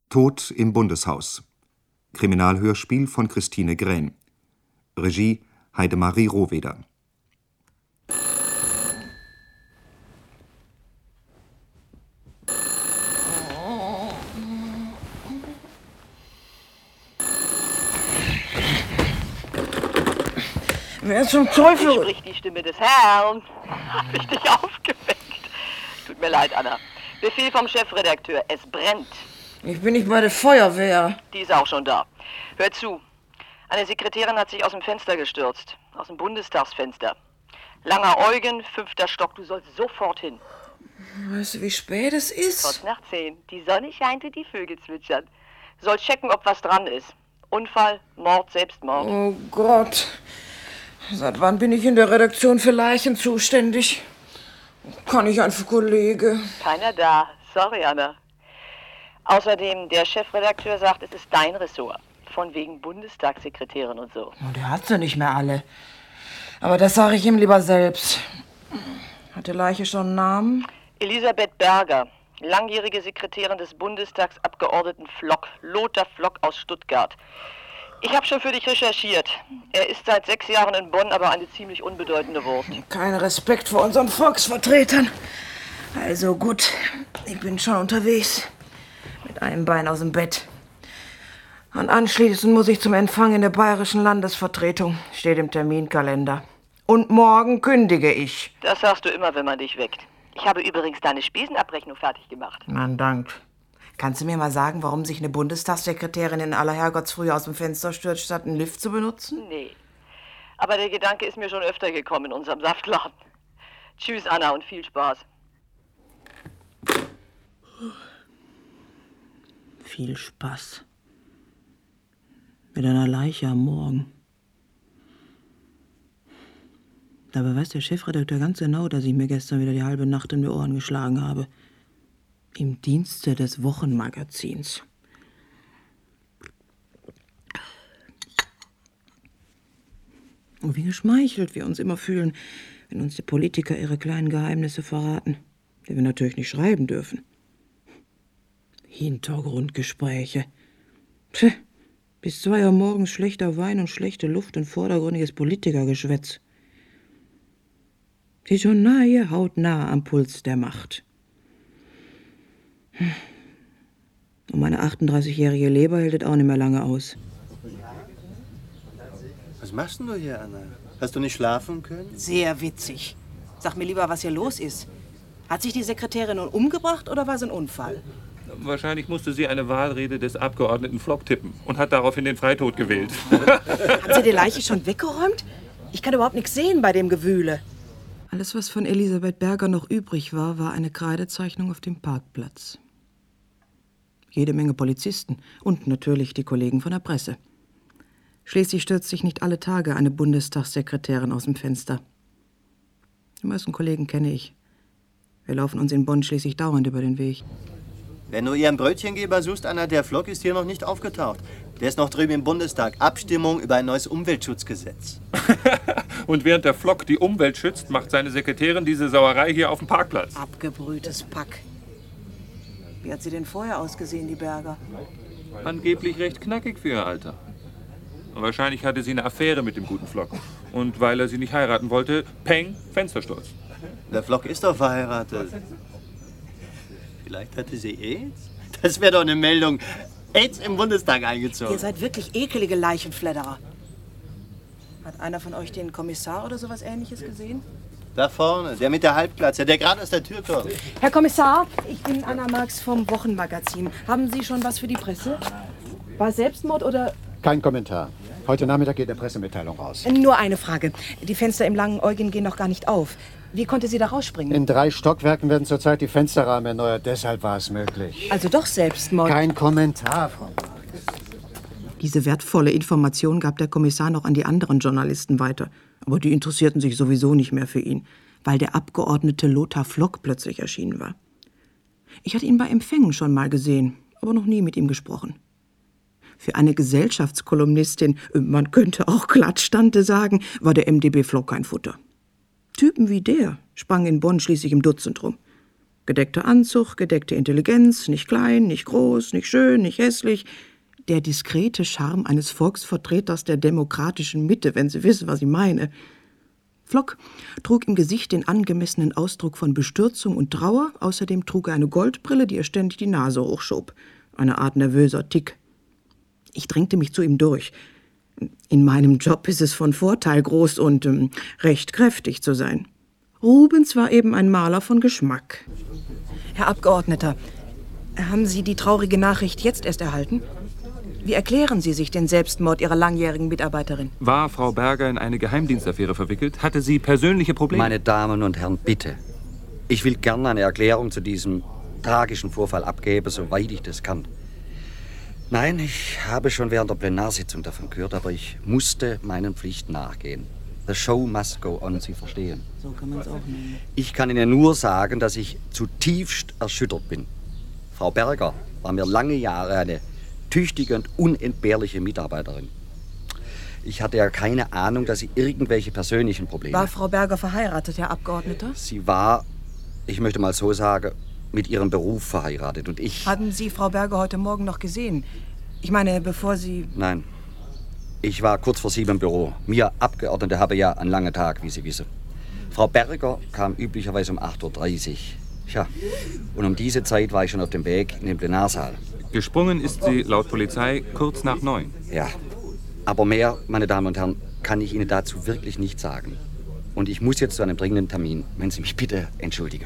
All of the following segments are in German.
Tod im Bundeshaus. Kriminalhörspiel von Christine Grähn. Regie Heidemarie Rohweder. Wer zum Teufel? Ich sprich die Stimme des Herrn. Hab ich dich aufgeweckt? Tut mir leid, Anna. Befehl vom Chefredakteur. Es brennt. Ich bin nicht bei der Feuerwehr. Die ist auch schon da. Hör zu. Eine Sekretärin hat sich aus dem Fenster gestürzt. Aus dem Bundestagsfenster. Langer Eugen, 5. Stock. Du sollst sofort hin. Weißt du, wie spät es ist? Kurz nach 10. Die Sonne scheint und die Vögel zwitschern. Soll checken, ob was dran ist. Unfall, Mord, Selbstmord. Oh Gott. Seit wann bin ich in der Redaktion für Leichen zuständig? Kann ich einfach Kollege? Keiner da. Sorry, Anna. Außerdem, der Chefredakteur sagt, es ist dein Ressort. Von wegen Bundestagssekretärin und so. Oh, der hat sie nicht mehr alle. Aber das sage ich ihm lieber selbst. Hat die Leiche schon einen Namen? Elisabeth Berger, langjährige Sekretärin des Bundestagsabgeordneten Flock, Lothar Flock aus Stuttgart. Ich habe schon für dich recherchiert. Er ist seit 6 Jahren in Bonn, aber eine ziemlich unbedeutende Wurst. Kein Respekt vor unseren Volksvertretern. Also gut, ich bin schon unterwegs. Mit einem Bein aus dem Bett. Und anschließend muss ich zum Empfang in der bayerischen Landesvertretung. Steht im Terminkalender. Und morgen kündige ich. Das sagst du immer, wenn man dich weckt. Ich habe übrigens deine Spesenabrechnung fertig gemacht. Mann, Dank. Kannst du mir mal sagen, warum sich eine Bundestagssekretärin in aller Herrgottsfrühe aus dem Fenster stürzt, statt einen Lift zu benutzen? Nee. Aber der Gedanke ist mir schon öfter gekommen in unserem Saftladen. Tschüss, Anna, und viel Spaß. Viel Spaß. Mit einer Leiche am Morgen. Dabei weiß der Chefredakteur ganz genau, dass ich mir gestern wieder die halbe Nacht in die Ohren geschlagen habe. Im Dienste des Wochenmagazins. Und wie geschmeichelt wir uns immer fühlen, wenn uns die Politiker ihre kleinen Geheimnisse verraten, die wir natürlich nicht schreiben dürfen. Hintergrundgespräche. Bis 2 Uhr morgens schlechter Wein und schlechte Luft und vordergründiges Politikergeschwätz. Die Journalie hautnah am Puls der Macht. Und meine 38-jährige Leber hält es auch nicht mehr lange aus. Was machst denn du hier, Anna? Hast du nicht schlafen können? Sehr witzig. Sag mir lieber, was hier los ist. Hat sich die Sekretärin nun umgebracht oder war es ein Unfall? Wahrscheinlich musste sie eine Wahlrede des Abgeordneten Flock tippen und hat daraufhin den Freitod gewählt. Haben Sie die Leiche schon weggeräumt? Ich kann überhaupt nichts sehen bei dem Gewühle. Alles, was von Elisabeth Berger noch übrig war, war eine Kreidezeichnung auf dem Parkplatz. Jede Menge Polizisten und natürlich die Kollegen von der Presse. Schließlich stürzt sich nicht alle Tage eine Bundestagssekretärin aus dem Fenster. Die meisten Kollegen kenne ich. Wir laufen uns in Bonn schließlich dauernd über den Weg. Wenn du ihren Brötchengeber suchst, Anna, der Flock ist hier noch nicht aufgetaucht. Der ist noch drüben im Bundestag. Abstimmung über ein neues Umweltschutzgesetz. Und während der Flock die Umwelt schützt, macht seine Sekretärin diese Sauerei hier auf dem Parkplatz. Abgebrühtes Pack. Wie hat sie denn vorher ausgesehen, die Berger? Angeblich recht knackig für ihr Alter. Wahrscheinlich hatte sie eine Affäre mit dem guten Flock. Und weil er sie nicht heiraten wollte, peng, Fenstersturz. Der Flock ist doch verheiratet. Vielleicht hatte sie AIDS? Das wäre doch eine Meldung. AIDS im Bundestag eingezogen. Ihr seid wirklich ekelige Leichenfledderer. Hat einer von euch den Kommissar oder sowas Ähnliches gesehen? Da vorne, der mit der Halbglatze, der gerade aus der Tür kommt. Herr Kommissar, ich bin Anna Marx vom Wochenmagazin. Haben Sie schon was für die Presse? War Selbstmord oder... Kein Kommentar. Heute Nachmittag geht eine Pressemitteilung raus. Nur eine Frage. Die Fenster im Langen Eugen gehen noch gar nicht auf. Wie konnte sie da rausspringen? In 3 Stockwerken werden zurzeit die Fensterrahmen erneuert. Deshalb war es möglich. Also doch Selbstmord. Kein Kommentar, Frau Marx. Diese wertvolle Information gab der Kommissar noch an die anderen Journalisten weiter. Aber die interessierten sich sowieso nicht mehr für ihn, weil der Abgeordnete Lothar Flock plötzlich erschienen war. Ich hatte ihn bei Empfängen schon mal gesehen, aber noch nie mit ihm gesprochen. Für eine Gesellschaftskolumnistin, man könnte auch Klatschtante sagen, war der MdB Flock kein Futter. Typen wie der sprangen in Bonn schließlich im Dutzend rum. Gedeckter Anzug, gedeckte Intelligenz, nicht klein, nicht groß, nicht schön, nicht hässlich. Der diskrete Charme eines Volksvertreters der demokratischen Mitte, wenn Sie wissen, was ich meine. Flock trug im Gesicht den angemessenen Ausdruck von Bestürzung und Trauer. Außerdem trug er eine Goldbrille, die er ständig die Nase hochschob. Eine Art nervöser Tick. Ich drängte mich zu ihm durch. In meinem Job ist es von Vorteil, groß und recht kräftig zu sein. Rubens war eben ein Maler von Geschmack. Herr Abgeordneter, haben Sie die traurige Nachricht jetzt erst erhalten? Wie erklären Sie sich den Selbstmord Ihrer langjährigen Mitarbeiterin? War Frau Berger in eine Geheimdienstaffäre verwickelt? Hatte sie persönliche Probleme? Meine Damen und Herren, bitte. Ich will gerne eine Erklärung zu diesem tragischen Vorfall abgeben, soweit ich das kann. Nein, ich habe schon während der Plenarsitzung davon gehört, aber ich musste meinen Pflichten nachgehen. The show must go on, Sie verstehen. So kann man es auch nennen. Ich kann Ihnen nur sagen, dass ich zutiefst erschüttert bin. Frau Berger war mir lange Jahre eine tüchtige und unentbehrliche Mitarbeiterin. Ich hatte ja keine Ahnung, dass sie irgendwelche persönlichen Probleme... War Frau Berger verheiratet, Herr Abgeordneter? Sie war, ich möchte mal so sagen, mit ihrem Beruf verheiratet und ich... Haben Sie Frau Berger heute Morgen noch gesehen? Ich meine, bevor Sie... Nein. Ich war kurz vor 7 im Büro. Wir Abgeordnete haben ja einen langen Tag, wie Sie wissen. Frau Berger kam üblicherweise um 8:30 Uhr. Tja, und um diese Zeit war ich schon auf dem Weg in den Plenarsaal. Gesprungen ist sie laut Polizei kurz nach 9. Ja, aber mehr, meine Damen und Herren, kann ich Ihnen dazu wirklich nicht sagen. Und ich muss jetzt zu einem dringenden Termin, wenn Sie mich bitte entschuldigen.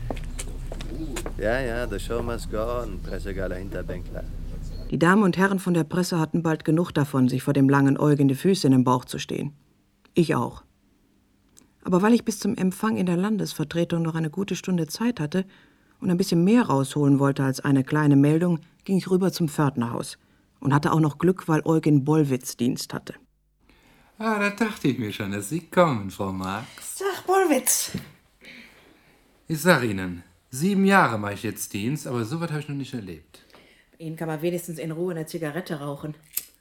Ja, the show must go on, Pressegala Hinterbänkler. Die Damen und Herren von der Presse hatten bald genug davon, sich vor dem langen Eugen die Füße in den Bauch zu stehen. Ich auch. Aber weil ich bis zum Empfang in der Landesvertretung noch eine gute Stunde Zeit hatte und ein bisschen mehr rausholen wollte als eine kleine Meldung, ging ich rüber zum Pförtnerhaus und hatte auch noch Glück, weil Eugen Bollwitz Dienst hatte. Ah, da dachte ich mir schon, dass Sie kommen, Frau Marx. Sag, Bollwitz. Ich sag Ihnen, 7 Jahre mache ich jetzt Dienst, aber so was habe ich noch nicht erlebt. Ihnen kann man wenigstens in Ruhe eine Zigarette rauchen.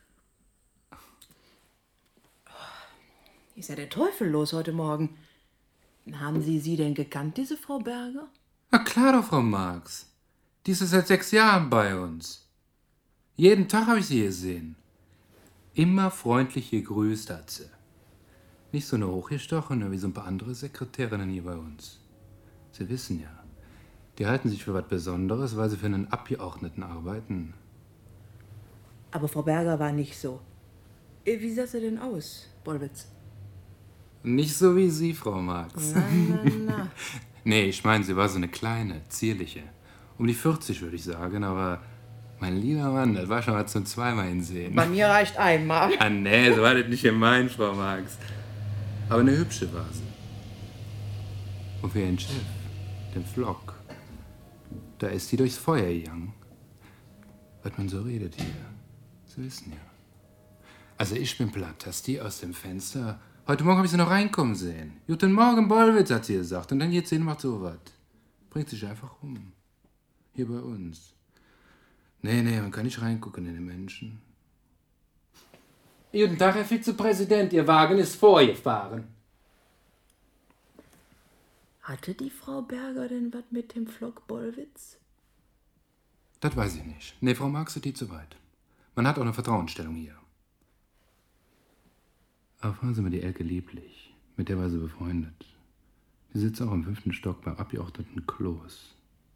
Ist ja der Teufel los heute Morgen. Haben Sie denn gekannt, diese Frau Berger? Na klar doch, Frau Marx. Die ist seit 6 Jahren bei uns. Jeden Tag habe ich sie gesehen. Immer freundlich gegrüßt hat sie. Nicht so eine hochgestochene wie so ein paar andere Sekretärinnen hier bei uns. Sie wissen ja, die halten sich für was Besonderes, weil sie für einen Abgeordneten arbeiten. Aber Frau Berger war nicht so. Wie sah sie denn aus, Bollwitz? Nicht so wie Sie, Frau Marx. Na. Nee, ich meine, sie war so eine kleine, zierliche. Um die 40, würde ich sagen, aber mein lieber Mann, das war schon mal zum zweimal hinsehen. Bei mir reicht einmal. Ah, nee, so war das nicht gemeint, Frau Marx. Aber eine hübsche war sie. Und für ihren Chef, den Flock, da ist sie durchs Feuer gegangen. Was man so redet hier. Sie wissen ja. Also ich bin platt, dass die aus dem Fenster... Heute Morgen habe ich sie noch reinkommen sehen. Guten Morgen, Bollwitz, hat sie gesagt. Und dann geht sie hin und macht sowas. Bringt sich einfach um. Hier bei uns. Nee, man kann nicht reingucken in den Menschen. Guten Tag, Herr Vizepräsident. Ihr Wagen ist vorgefahren. Hatte die Frau Berger denn was mit dem Flock Bollwitz? Das weiß ich nicht. Nee, Frau Marx ist die zu weit. Man hat auch eine Vertrauensstellung hier. Aber fragen Sie mal die Elke Lieblich. Mit der war sie befreundet. Die sitzt auch im 5. Stock beim Abgeordneten Kloß.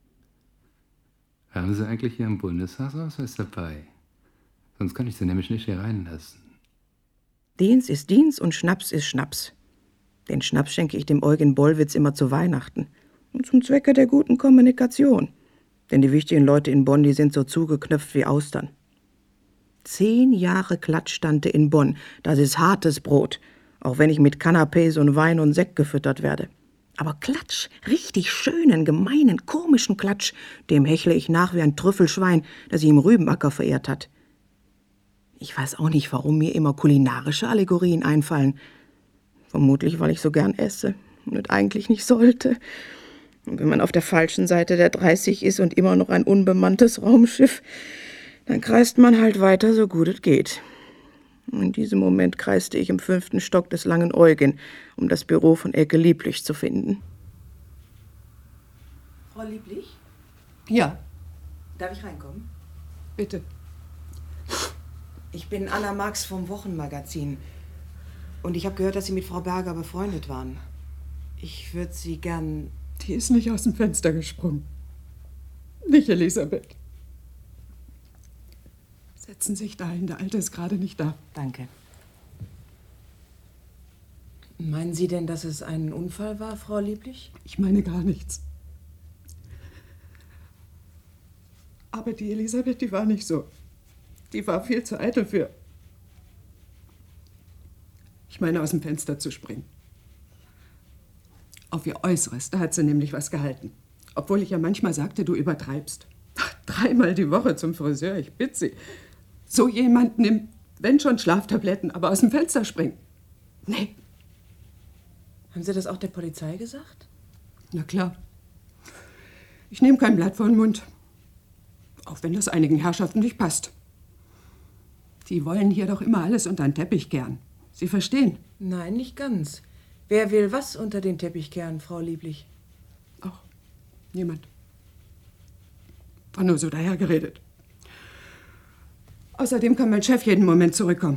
Haben Sie eigentlich hier im Bundestagsausweis dabei? Sonst kann ich Sie nämlich nicht hier reinlassen. Dienst ist Dienst und Schnaps ist Schnaps. Den Schnaps schenke ich dem Eugen Bollwitz immer zu Weihnachten. Und zum Zwecke der guten Kommunikation. Denn die wichtigen Leute in Bonn, die sind so zugeknöpft wie Austern. 10 Jahre Klatschstante in Bonn, das ist hartes Brot, auch wenn ich mit Canapés und Wein und Sekt gefüttert werde. Aber Klatsch, richtig schönen, gemeinen, komischen Klatsch, dem hechle ich nach wie ein Trüffelschwein, das sie im Rübenacker verehrt hat. Ich weiß auch nicht, warum mir immer kulinarische Allegorien einfallen. Vermutlich, weil ich so gern esse und eigentlich nicht sollte. Und wenn man auf der falschen Seite der 30 ist und immer noch ein unbemanntes Raumschiff, dann kreist man halt weiter, so gut es geht. In diesem Moment kreiste ich im 5. Stock des Langen Eugen, um das Büro von Elke Lieblich zu finden. Frau Lieblich? Ja. Darf ich reinkommen? Bitte. Ich bin Anna Marx vom Wochenmagazin. Und ich habe gehört, dass Sie mit Frau Berger befreundet waren. Ich würde Sie gern... Die ist nicht aus dem Fenster gesprungen. Nicht Elisabeth. Setzen Sie sich dahin, der Alte ist gerade nicht da. Danke. Meinen Sie denn, dass es ein Unfall war, Frau Lieblich? Ich meine gar nichts. Aber die Elisabeth, die war nicht so. Die war viel zu eitel für. Ich meine, aus dem Fenster zu springen. Auf ihr Äußeres, da hat sie nämlich was gehalten. Obwohl ich ja manchmal sagte, du übertreibst. 3-mal die Woche zum Friseur, ich bitte Sie. So jemand nimmt, wenn schon Schlaftabletten, aber aus dem Fenster springen. Nee. Haben Sie das auch der Polizei gesagt? Na klar. Ich nehme kein Blatt vor den Mund. Auch wenn das einigen Herrschaften nicht passt. Die wollen hier doch immer alles unter den Teppich kehren. Sie verstehen? Nein, nicht ganz. Wer will was unter den Teppich kehren, Frau Lieblich? Ach, niemand. War nur so dahergeredet. Außerdem kann mein Chef jeden Moment zurückkommen.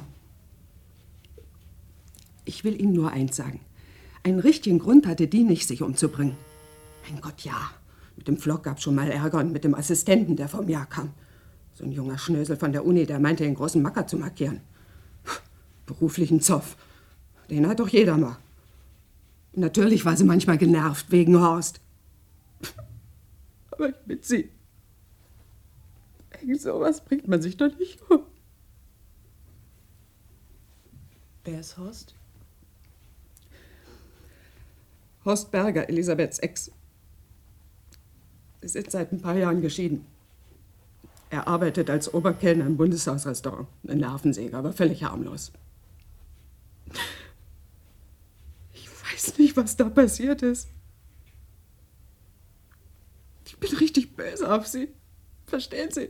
Ich will Ihnen nur eins sagen. Einen richtigen Grund hatte die nicht, sich umzubringen. Mein Gott, ja. Mit dem Flock gab's schon mal Ärger und mit dem Assistenten, der vom Jahr kam. So ein junger Schnösel von der Uni, der meinte, den großen Macker zu markieren. Beruflichen Zoff. Den hat doch jeder mal. Natürlich war sie manchmal genervt wegen Horst. Aber ich bitte Sie. Wegen sowas bringt man sich doch nicht um. Wer ist Horst? Horst Berger, Elisabeths Ex. Sie sind seit ein paar Jahren geschieden. Er arbeitet als Oberkellner im Bundeshausrestaurant. Ein Nervensäger, aber völlig harmlos. Ich weiß nicht, was da passiert ist. Ich bin richtig böse auf Sie. Verstehen Sie?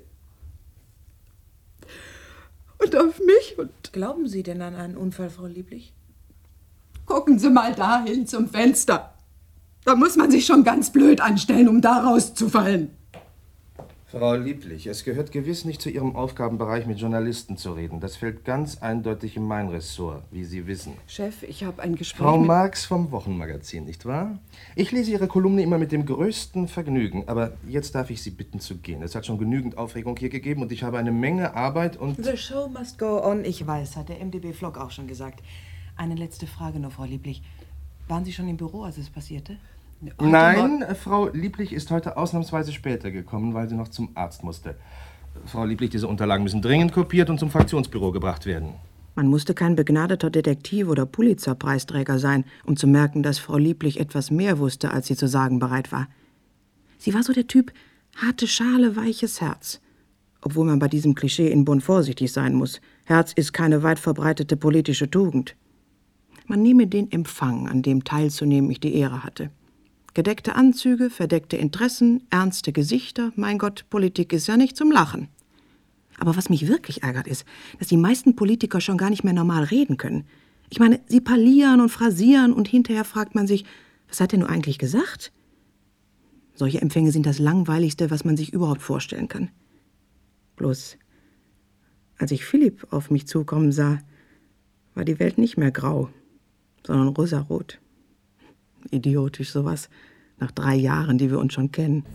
Und auf mich und... Glauben Sie denn an einen Unfall, Frau Lieblich? Gucken Sie mal dahin zum Fenster. Da muss man sich schon ganz blöd anstellen, um da rauszufallen. Frau Lieblich, es gehört gewiss nicht zu Ihrem Aufgabenbereich, mit Journalisten zu reden. Das fällt ganz eindeutig in mein Ressort, wie Sie wissen. Chef, ich habe ein Gespräch Frau Marx vom Wochenmagazin, nicht wahr? Ich lese Ihre Kolumne immer mit dem größten Vergnügen. Aber jetzt darf ich Sie bitten zu gehen. Es hat schon genügend Aufregung hier gegeben und ich habe eine Menge Arbeit und... The show must go on, ich weiß, hat der MdB-Vlog auch schon gesagt. Eine letzte Frage nur, Frau Lieblich. Waren Sie schon im Büro, als es passierte? Nein, Frau Lieblich ist heute ausnahmsweise später gekommen, weil sie noch zum Arzt musste. Frau Lieblich, diese Unterlagen müssen dringend kopiert und zum Fraktionsbüro gebracht werden. Man musste kein begnadeter Detektiv oder Pulitzer-Preisträger sein, um zu merken, dass Frau Lieblich etwas mehr wusste, als sie zu sagen bereit war. Sie war so der Typ harte Schale, weiches Herz. Obwohl man bei diesem Klischee in Bonn vorsichtig sein muss. Herz ist keine weit verbreitete politische Tugend. Man nehme den Empfang, an dem teilzunehmen ich die Ehre hatte. Gedeckte Anzüge, verdeckte Interessen, ernste Gesichter. Mein Gott, Politik ist ja nicht zum Lachen. Aber was mich wirklich ärgert ist, dass die meisten Politiker schon gar nicht mehr normal reden können. Ich meine, sie parlieren und phrasieren und hinterher fragt man sich, was hat er nur eigentlich gesagt? Solche Empfänge sind das Langweiligste, was man sich überhaupt vorstellen kann. Bloß, als ich Philipp auf mich zukommen sah, war die Welt nicht mehr grau, sondern rosarot. Idiotisch sowas, nach 3 Jahren, die wir uns schon kennen.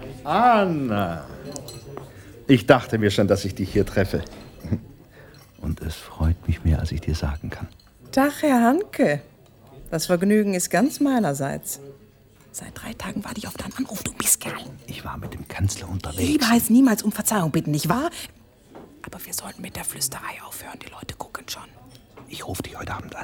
Anna, ich dachte mir schon, dass ich dich hier treffe. Und es freut mich mehr, als ich dir sagen kann. Tag, Herr Hanke. Das Vergnügen ist ganz meinerseits. Seit 3 Tagen warte ich auf deinen Anruf, du Mistkerl. Ich war mit dem Kanzler unterwegs. Liebe heißt niemals um Verzeihung bitten, nicht wahr? Aber wir sollten mit der Flüsterei aufhören, die Leute gucken schon. Ich rufe dich heute Abend an.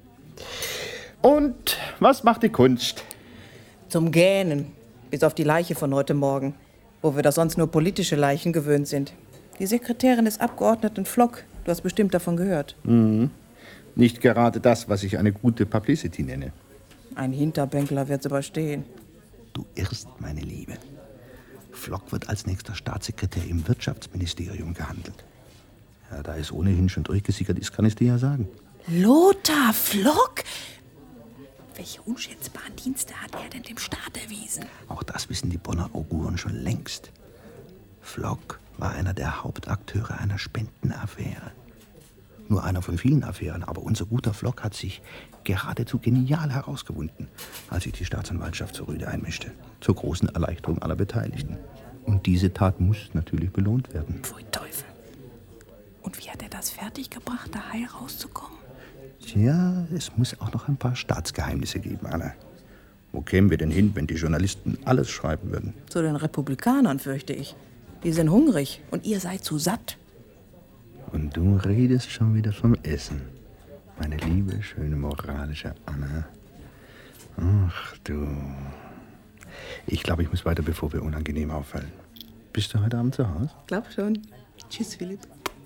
Und was macht die Kunst? Zum Gähnen, bis auf die Leiche von heute Morgen, wo wir doch sonst nur politische Leichen gewöhnt sind. Die Sekretärin des Abgeordneten Flock, du hast bestimmt davon gehört. Mhm. Nicht gerade das, was ich eine gute Publicity nenne. Ein Hinterbänkler wird's überstehen. Du irrst, meine Liebe. Flock wird als nächster Staatssekretär im Wirtschaftsministerium gehandelt. Ja, da es ohnehin schon durchgesickert ist, kann ich dir ja sagen. Lothar Flock? Welche unschätzbaren Dienste hat er denn dem Staat erwiesen? Auch das wissen die Bonner Auguren schon längst. Flock war einer der Hauptakteure einer Spendenaffäre. Nur einer von vielen Affären, aber unser guter Flock hat sich geradezu genial herausgewunden, als sich die Staatsanwaltschaft zur Rüde einmischte. Zur großen Erleichterung aller Beteiligten. Und diese Tat muss natürlich belohnt werden. Pfui Teufel. Und wie hat er das fertiggebracht, da heil rauszukommen? Tja, es muss auch noch ein paar Staatsgeheimnisse geben, Anna. Wo kämen wir denn hin, wenn die Journalisten alles schreiben würden? Zu den Republikanern, fürchte ich. Die sind hungrig und ihr seid zu satt. Und du redest schon wieder vom Essen. Meine liebe, schöne, moralische Anna. Ach du. Ich glaube, ich muss weiter, bevor wir unangenehm auffallen. Bist du heute Abend zu Hause? Glaub schon. Tschüss, Philipp.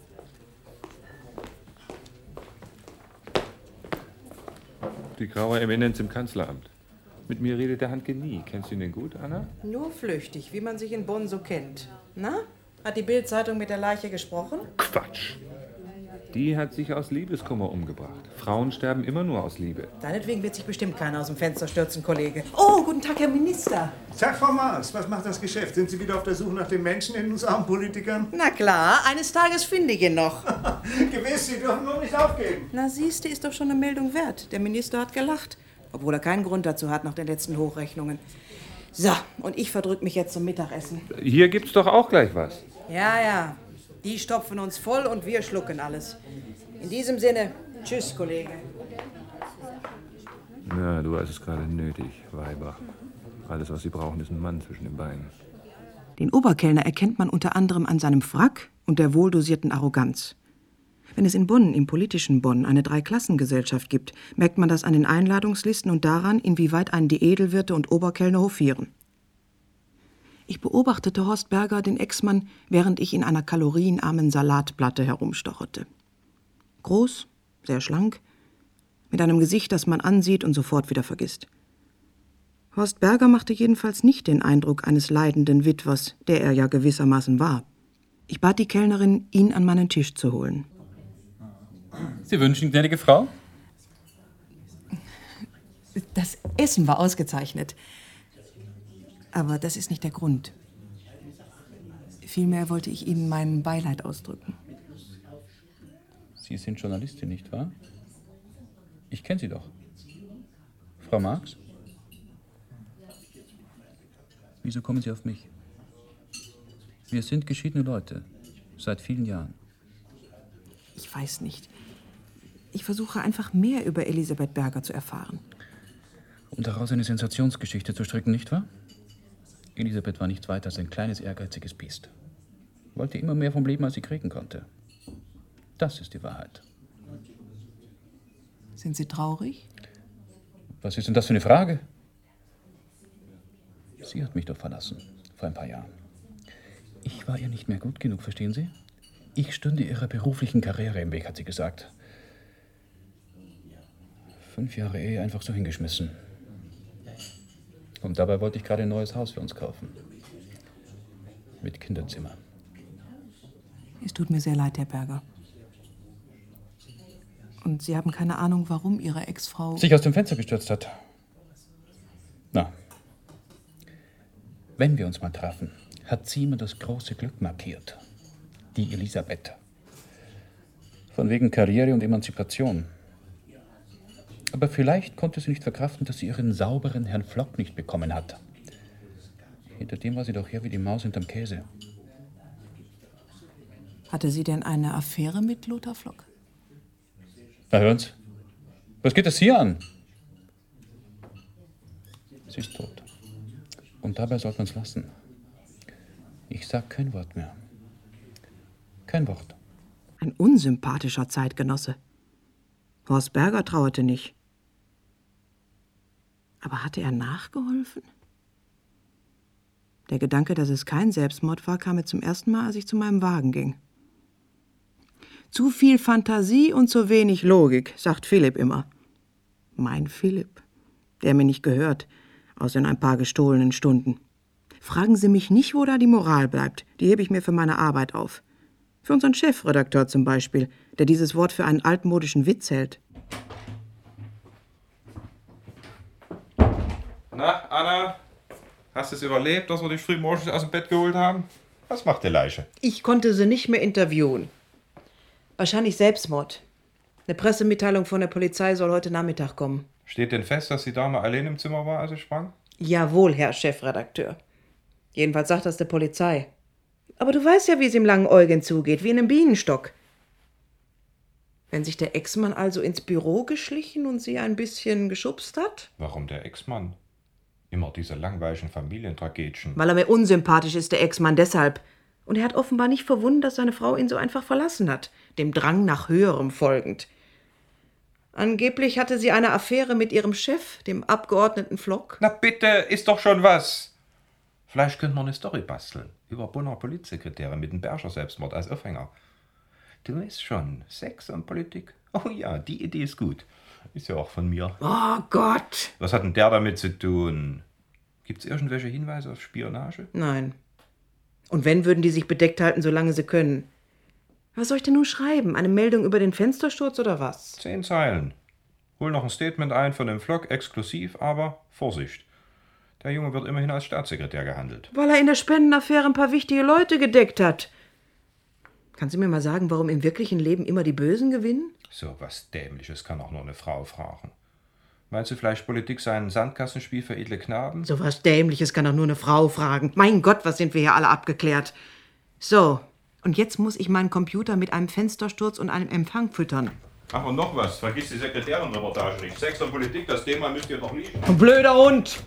Die graue Eminenz im Kanzleramt. Mit mir redet der Handke nie. Kennst du ihn denn gut, Anna? Nur flüchtig, wie man sich in Bonn so kennt. Na? Hat die Bild-Zeitung mit der Leiche gesprochen? Quatsch. Die hat sich aus Liebeskummer umgebracht. Frauen sterben immer nur aus Liebe. Deinetwegen wird sich bestimmt keiner aus dem Fenster stürzen, Kollege. Oh, guten Tag, Herr Minister. Tag, Frau Marx, was macht das Geschäft? Sind Sie wieder auf der Suche nach den Menschen in uns armen Politikern? Na klar, eines Tages finde ich ihn noch. Gewiss, Sie dürfen nur nicht aufgeben. Na siehste, ist doch schon eine Meldung wert. Der Minister hat gelacht. Obwohl er keinen Grund dazu hat nach den letzten Hochrechnungen. So, und ich verdrück mich jetzt zum Mittagessen. Hier gibt's doch auch gleich was. Ja, ja. Die stopfen uns voll und wir schlucken alles. In diesem Sinne, tschüss, Kollege. Na, du hast es gerade nötig, Weiber. Alles, was sie brauchen, ist ein Mann zwischen den Beinen. Den Oberkellner erkennt man unter anderem an seinem Frack und der wohldosierten Arroganz. Wenn es in Bonn, im politischen Bonn, eine Dreiklassengesellschaft gibt, merkt man das an den Einladungslisten und daran, inwieweit einen die Edelwirte und Oberkellner hofieren. Ich beobachtete Horst Berger, den Ex-Mann, während ich in einer kalorienarmen Salatplatte herumstocherte. Groß, sehr schlank, mit einem Gesicht, das man ansieht und sofort wieder vergisst. Horst Berger machte jedenfalls nicht den Eindruck eines leidenden Witwers, der er ja gewissermaßen war. Ich bat die Kellnerin, ihn an meinen Tisch zu holen. Sie wünschen, gnädige Frau? Das Essen war ausgezeichnet. Aber das ist nicht der Grund. Vielmehr wollte ich Ihnen mein Beileid ausdrücken. Sie sind Journalistin, nicht wahr? Ich kenne Sie doch. Frau Marx? Wieso kommen Sie auf mich? Wir sind geschiedene Leute. Seit vielen Jahren. Ich weiß nicht. Ich versuche einfach mehr über Elisabeth Berger zu erfahren. Um daraus eine Sensationsgeschichte zu stricken, nicht wahr? Elisabeth war nichts weiter als ein kleines, ehrgeiziges Biest. Wollte immer mehr vom Leben, als sie kriegen konnte. Das ist die Wahrheit. Sind Sie traurig? Was ist denn das für eine Frage? Sie hat mich doch verlassen, vor ein paar Jahren. Ich war ihr nicht mehr gut genug, verstehen Sie? Ich stünde ihrer beruflichen Karriere im Weg, hat sie gesagt. 5 Jahre Ehe einfach so hingeschmissen. Und dabei wollte ich gerade ein neues Haus für uns kaufen. Mit Kinderzimmer. Es tut mir sehr leid, Herr Berger. Und Sie haben keine Ahnung, warum Ihre Ex-Frau sich aus dem Fenster gestürzt hat. Na, wenn wir uns mal trafen, hat sie mir das große Glück markiert. Die Elisabeth. Von wegen Karriere und Emanzipation. Aber vielleicht konnte sie nicht verkraften, dass sie ihren sauberen Herrn Flock nicht bekommen hat. Hinter dem war sie doch her wie die Maus hinterm Käse. Hatte sie denn eine Affäre mit Lothar Flock? Na, hören's. Was geht das hier an? Sie ist tot. Und dabei sollte man es lassen. Ich sag kein Wort mehr. Kein Wort. Ein unsympathischer Zeitgenosse. Horst Berger trauerte nicht. Aber hatte er nachgeholfen? Der Gedanke, dass es kein Selbstmord war, kam mir zum ersten Mal, als ich zu meinem Wagen ging. Zu viel Fantasie und zu wenig Logik, sagt Philipp immer. Mein Philipp, der mir nicht gehört, außer in ein paar gestohlenen Stunden. Fragen Sie mich nicht, wo da die Moral bleibt. Die hebe ich mir für meine Arbeit auf. Für unseren Chefredakteur zum Beispiel, der dieses Wort für einen altmodischen Witz hält. Anna, hast du es überlebt, dass wir dich früh morgens aus dem Bett geholt haben? Was macht die Leiche? Ich konnte sie nicht mehr interviewen. Wahrscheinlich Selbstmord. Eine Pressemitteilung von der Polizei soll heute Nachmittag kommen. Steht denn fest, dass die Dame allein im Zimmer war, als sie sprang? Jawohl, Herr Chefredakteur. Jedenfalls sagt das der Polizei. Aber du weißt ja, wie es im langen Eugen zugeht, wie in einem Bienenstock. Wenn sich der Ex-Mann also ins Büro geschlichen und sie ein bisschen geschubst hat? Warum der Ex-Mann? Immer diese langweiligen Familientragedien. Weil er mir unsympathisch ist, der Ex-Mann, deshalb. Und er hat offenbar nicht verwundert, dass seine Frau ihn so einfach verlassen hat, dem Drang nach Höherem folgend. Angeblich hatte sie eine Affäre mit ihrem Chef, dem Abgeordneten Flock. Na bitte, ist doch schon was. Vielleicht könnte man eine Story basteln über Bonner Politsekretärin mit dem Berger Selbstmord als Aufhänger. Du weißt schon, Sex und Politik. Oh ja, die Idee ist gut. Ist ja auch von mir. Oh Gott! Was hat denn der damit zu tun? Gibt's irgendwelche Hinweise auf Spionage? Nein. Und wenn, würden die sich bedeckt halten, solange sie können. Was soll ich denn nun schreiben? Eine Meldung über den Fenstersturz oder was? 10 Zeilen. Hol noch ein Statement ein von dem Flock, exklusiv, aber Vorsicht. Der Junge wird immerhin als Staatssekretär gehandelt. Weil er in der Spendenaffäre ein paar wichtige Leute gedeckt hat. Kannst du mir mal sagen, warum im wirklichen Leben immer die Bösen gewinnen? So was Dämliches kann auch nur eine Frau fragen. Meinst du vielleicht, Politik sei ein Sandkassenspiel für edle Knaben? So was Dämliches kann doch nur eine Frau fragen. Mein Gott, was sind wir hier alle abgeklärt. So, und jetzt muss ich meinen Computer mit einem Fenstersturz und einem Empfang füttern. Ach, und noch was. Vergiss die Sekretärin-Reportage nicht. Sex und Politik, das Thema müsst ihr doch lieben. Ein blöder Hund!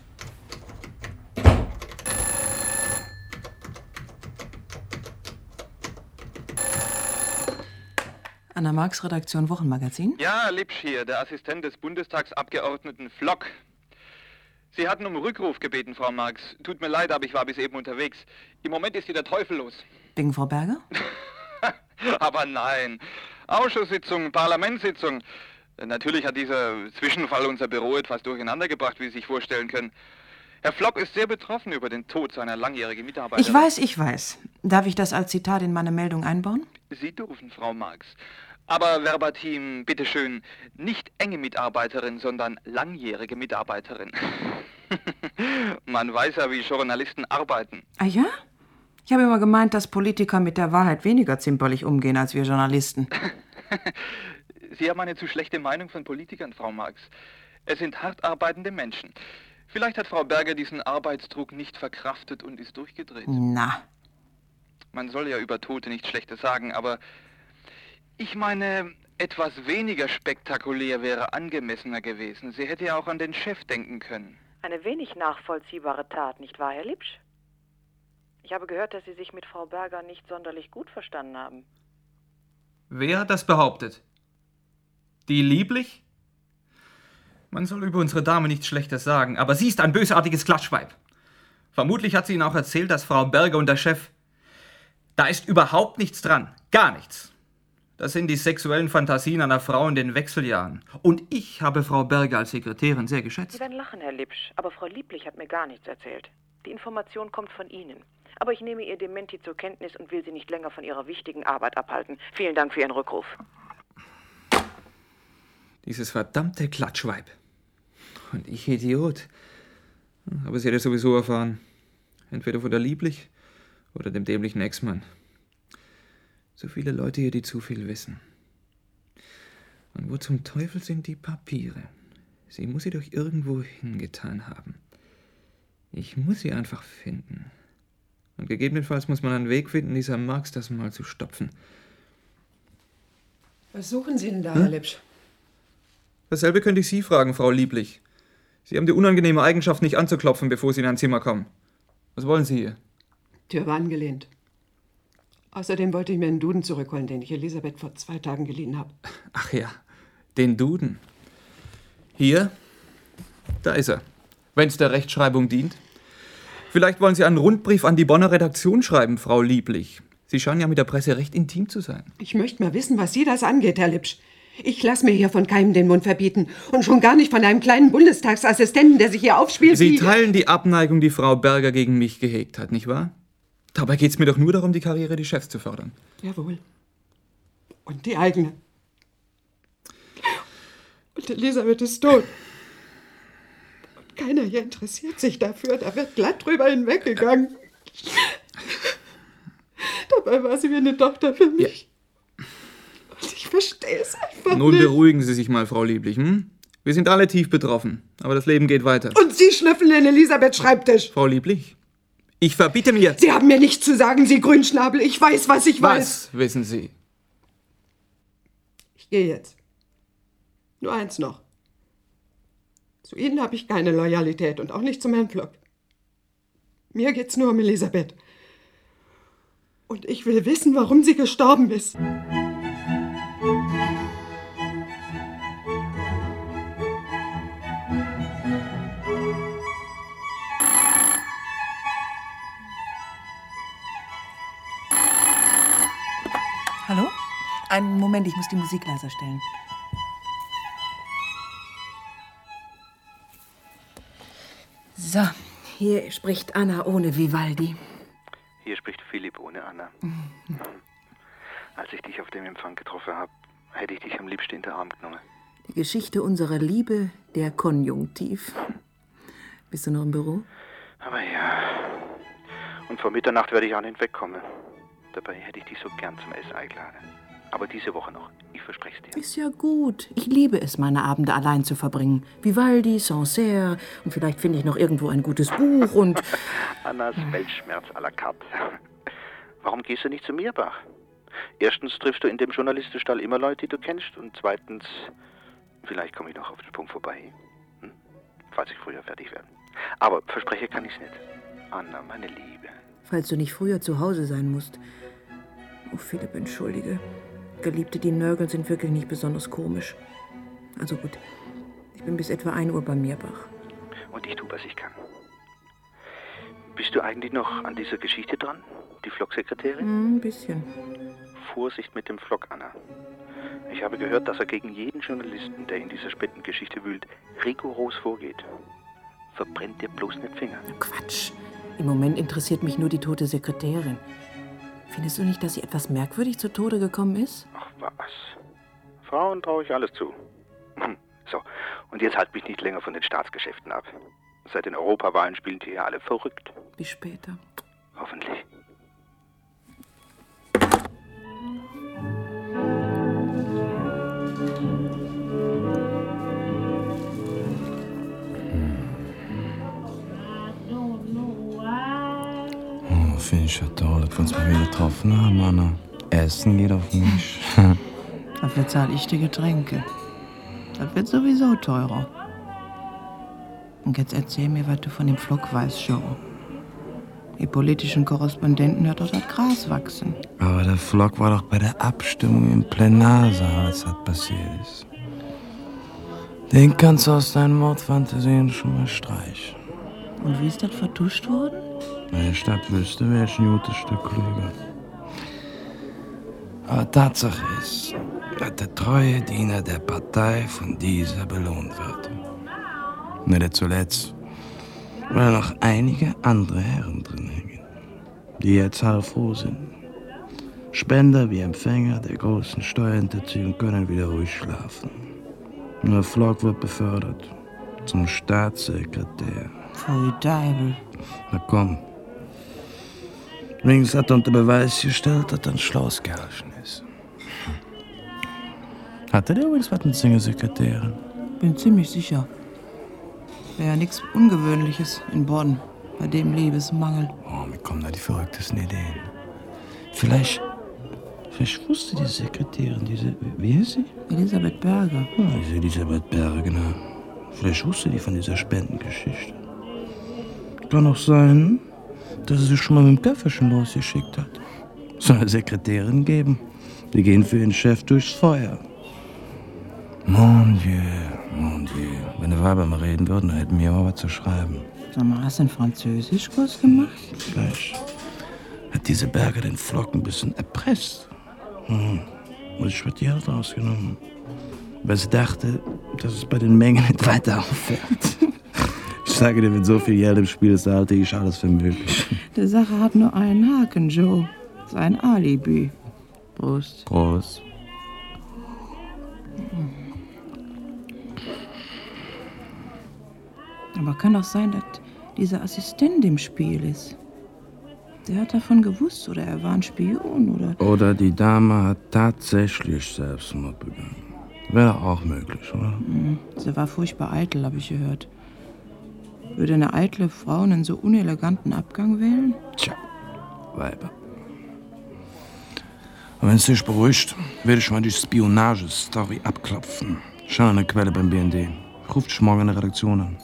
Anna Marx, Redaktion Wochenmagazin. Ja, Lipsch hier, der Assistent des Bundestagsabgeordneten Flock. Sie hatten um Rückruf gebeten, Frau Marx. Tut mir leid, aber ich war bis eben unterwegs. Im Moment ist hier der Teufel los. Wegen Frau Berger? Aber nein. Ausschusssitzung, Parlamentssitzung. Natürlich hat dieser Zwischenfall unser Büro etwas durcheinander gebracht, wie Sie sich vorstellen können. Herr Flock ist sehr betroffen über den Tod seiner langjährigen Mitarbeiterin. Ich weiß. Darf ich das als Zitat in meine Meldung einbauen? Sie dürfen, Frau Marx. Aber verbatim, bitteschön, nicht enge Mitarbeiterin, sondern langjährige Mitarbeiterin. Man weiß ja, wie Journalisten arbeiten. Ah ja? Ich habe immer gemeint, dass Politiker mit der Wahrheit weniger zimperlich umgehen als wir Journalisten. Sie haben eine zu schlechte Meinung von Politikern, Frau Marx. Es sind hart arbeitende Menschen. Vielleicht hat Frau Berger diesen Arbeitsdruck nicht verkraftet und ist durchgedreht. Na. Man soll ja über Tote nichts Schlechtes sagen, aber ich meine, etwas weniger spektakulär wäre angemessener gewesen. Sie hätte ja auch an den Chef denken können. Eine wenig nachvollziehbare Tat, nicht wahr, Herr Lipsch? Ich habe gehört, dass Sie sich mit Frau Berger nicht sonderlich gut verstanden haben. Wer hat das behauptet? Die Lieblich? Man soll über unsere Dame nichts Schlechtes sagen, aber sie ist ein bösartiges Klatschweib. Vermutlich hat sie Ihnen auch erzählt, dass Frau Berger und der Chef... Da ist überhaupt nichts dran. Gar nichts. Das sind die sexuellen Fantasien einer Frau in den Wechseljahren. Und ich habe Frau Berger als Sekretärin sehr geschätzt. Sie werden lachen, Herr Lipsch, aber Frau Lieblich hat mir gar nichts erzählt. Die Information kommt von Ihnen. Aber ich nehme Ihr Dementi zur Kenntnis und will Sie nicht länger von Ihrer wichtigen Arbeit abhalten. Vielen Dank für Ihren Rückruf. Dieses verdammte Klatschweib. Und ich Idiot. Aber sie hat es sowieso erfahren. Entweder von der Lieblich oder dem dämlichen Ex-Mann. So viele Leute hier, die zu viel wissen. Und wo zum Teufel sind die Papiere? Sie muss sie doch irgendwo hingetan haben. Ich muss sie einfach finden. Und gegebenenfalls muss man einen Weg finden, dieser Marx das mal zu stopfen. Was suchen Sie denn da, Herr Lipsch? Dasselbe könnte ich Sie fragen, Frau Lieblich. Sie haben die unangenehme Eigenschaft, nicht anzuklopfen, bevor Sie in ein Zimmer kommen. Was wollen Sie hier? Tür war angelehnt. Außerdem wollte ich mir einen Duden zurückholen, den ich Elisabeth vor 2 Tagen geliehen habe. Ach ja, den Duden. Hier, da ist er. Wenn's der Rechtschreibung dient. Vielleicht wollen Sie einen Rundbrief an die Bonner Redaktion schreiben, Frau Lieblich. Sie scheinen ja mit der Presse recht intim zu sein. Ich möchte mal wissen, was Sie das angeht, Herr Lipsch. Ich lasse mir hier von keinem den Mund verbieten. Und schon gar nicht von einem kleinen Bundestagsassistenten, der sich hier aufspielt. Sie teilen die Abneigung, die Frau Berger gegen mich gehegt hat, nicht wahr? Dabei geht's mir doch nur darum, die Karriere des Chefs zu fördern. Jawohl. Und die eigene. Und Elisabeth ist tot. Keiner hier interessiert sich dafür. Da wird glatt drüber hinweggegangen. Dabei war sie wie eine Tochter für mich. Ja. Und ich verstehe es einfach Nun nicht. beruhigen Sie sich mal, Frau Lieblich. Hm? Wir sind alle tief betroffen, aber das Leben geht weiter. Und Sie schnüffeln in Elisabeths Schreibtisch. Frau Lieblich, ich verbiete mir... Sie haben mir nichts zu sagen, Sie Grünschnabel. Ich weiß, was ich weiß. Was wissen Sie? Ich gehe jetzt. Nur eins noch. Zu Ihnen habe ich keine Loyalität und auch nicht zum Herrn Flock. Mir geht's nur um Elisabeth. Und ich will wissen, warum sie gestorben ist. Hallo? Einen Moment, ich muss die Musik leiser stellen. So, hier spricht Anna ohne Vivaldi. Hier spricht Philipp ohne Anna. Als ich dich auf dem Empfang getroffen habe, hätte ich dich am liebsten in den Arm genommen. Die Geschichte unserer Liebe, der Konjunktiv. Bist du noch im Büro? Aber ja. Und vor Mitternacht werde ich auch nicht wegkommen. Dabei hätte ich dich so gern zum Essen eingeladen. Aber diese Woche noch. Ich verspreche es dir. Ist ja gut. Ich liebe es, meine Abende allein zu verbringen. Vivaldi, Sancerre und vielleicht finde ich noch irgendwo ein gutes Buch und... Annas Weltschmerz à la carte. Warum gehst du nicht zu Mirbach? Erstens triffst du in dem Journalistenstall immer Leute, die du kennst. Und zweitens, vielleicht komme ich noch auf den Punkt vorbei. Falls ich früher fertig werde. Aber versprechen kann ich es nicht. Anna, meine Liebe. Falls du nicht früher zu Hause sein musst. Oh, Philipp, entschuldige. Geliebte, die nörgeln, sind wirklich nicht besonders komisch. Also gut, ich bin bis etwa 1 Uhr bei Mirbach. Und ich tue, was ich kann. Bist du eigentlich noch an dieser Geschichte dran? Die Flock-Sekretärin? Ein bisschen. Vorsicht mit dem Flock, Anna. Ich habe gehört, dass er gegen jeden Journalisten, der in dieser Spendengeschichte wühlt, rigoros vorgeht. Verbrennt dir bloß nicht Finger. Quatsch. Im Moment interessiert mich nur die tote Sekretärin. Findest du nicht, dass sie etwas merkwürdig zu Tode gekommen ist? Ach was. Frauen traue ich alles zu. So, und jetzt halt mich nicht länger von den Staatsgeschäften ab. Seit den Europawahlen spielen die ja alle verrückt. Bis später. Hoffentlich. Finde ich ja toll, dass wir uns mal wieder getroffen haben, Anna. Essen geht auf mich. Dafür zahle ich die Getränke. Das wird sowieso teurer. Und jetzt erzähl mir, was du von dem Flock weißt, Joe. Die politischen Korrespondenten hört doch das Gras wachsen. Aber der Flock war doch bei der Abstimmung im Plenarsaal, als das passiert ist. Den kannst du aus deinen Mordfantasien schon mal streichen. Und wie ist das vertuscht worden? Wenn die Stadt wüsste, wäre ich ein gutes Stück klüger. Aber Tatsache ist, dass der treue Diener der Partei von dieser belohnt wird. Nicht zuletzt, weil noch einige andere Herren drin hängen, die jetzt heilfroh sind. Spender wie Empfänger der großen Steuerhinterziehung können wieder ruhig schlafen. Nur Flock wird befördert zum Staatssekretär. Pfui Deibel. Na komm. Wenigstens hat er unter Beweis gestellt, dass er ein schlaues Kerlchen ist. Hatte der übrigens was mit seiner Sekretärin? Bin ziemlich sicher. Wäre ja nichts Ungewöhnliches in Bonn, bei dem Liebesmangel. Oh, mir kommen da die verrücktesten Ideen. Vielleicht wusste die Sekretärin, wie heißt sie? Elisabeth Berger. Ja, diese Elisabeth Berger, genau. Vielleicht wusste die von dieser Spendengeschichte. Kann auch sein, dass sie sich schon mal mit dem Köfferchen losgeschickt hat. Soll eine Sekretärin geben. Die gehen für ihren Chef durchs Feuer. Mon Dieu, mon Dieu. Wenn die Weiber mal reden würden, dann hätten wir aber was zu schreiben. Sag mal, hast du einen Französischkurs gemacht? Vielleicht hat diese Berger den Flock ein bisschen erpresst. Und ich wird die Geld rausgenommen. Weil sie dachte, dass es bei den Mengen nicht weiter auffällt. Ich sage dir, wenn so viel Geld im Spiel ist, halte ich alles für möglich. Die Sache hat nur einen Haken, Joe. Sein Alibi. Prost. Prost. Aber kann doch sein, dass dieser Assistent im Spiel ist. Der hat davon gewusst oder er war ein Spion oder... Oder die Dame hat tatsächlich Selbstmord begangen. Wäre auch möglich, oder? Sie war furchtbar eitel, habe ich gehört. Würde eine eitle Frau einen so uneleganten Abgang wählen? Tja, Weiber. Und wenn es dich beruhigt, werde ich mal die Spionage-Story abklopfen. Schon eine Quelle beim BND. Ruft dich morgen in der Redaktion an.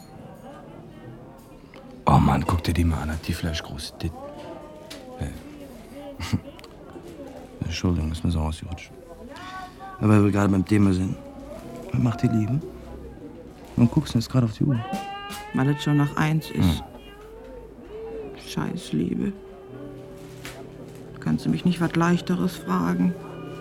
Oh Mann, guck dir die mal an, hat die vielleicht große Titten. Hey. Entschuldigung, ist mir so ausgerutscht. Aber weil wir gerade beim Thema sind. Was macht die Liebe? Und guckst du jetzt gerade auf die Uhr? Weil es schon nach 1 ist. Scheiß Liebe. Kannst du mich nicht was Leichteres fragen?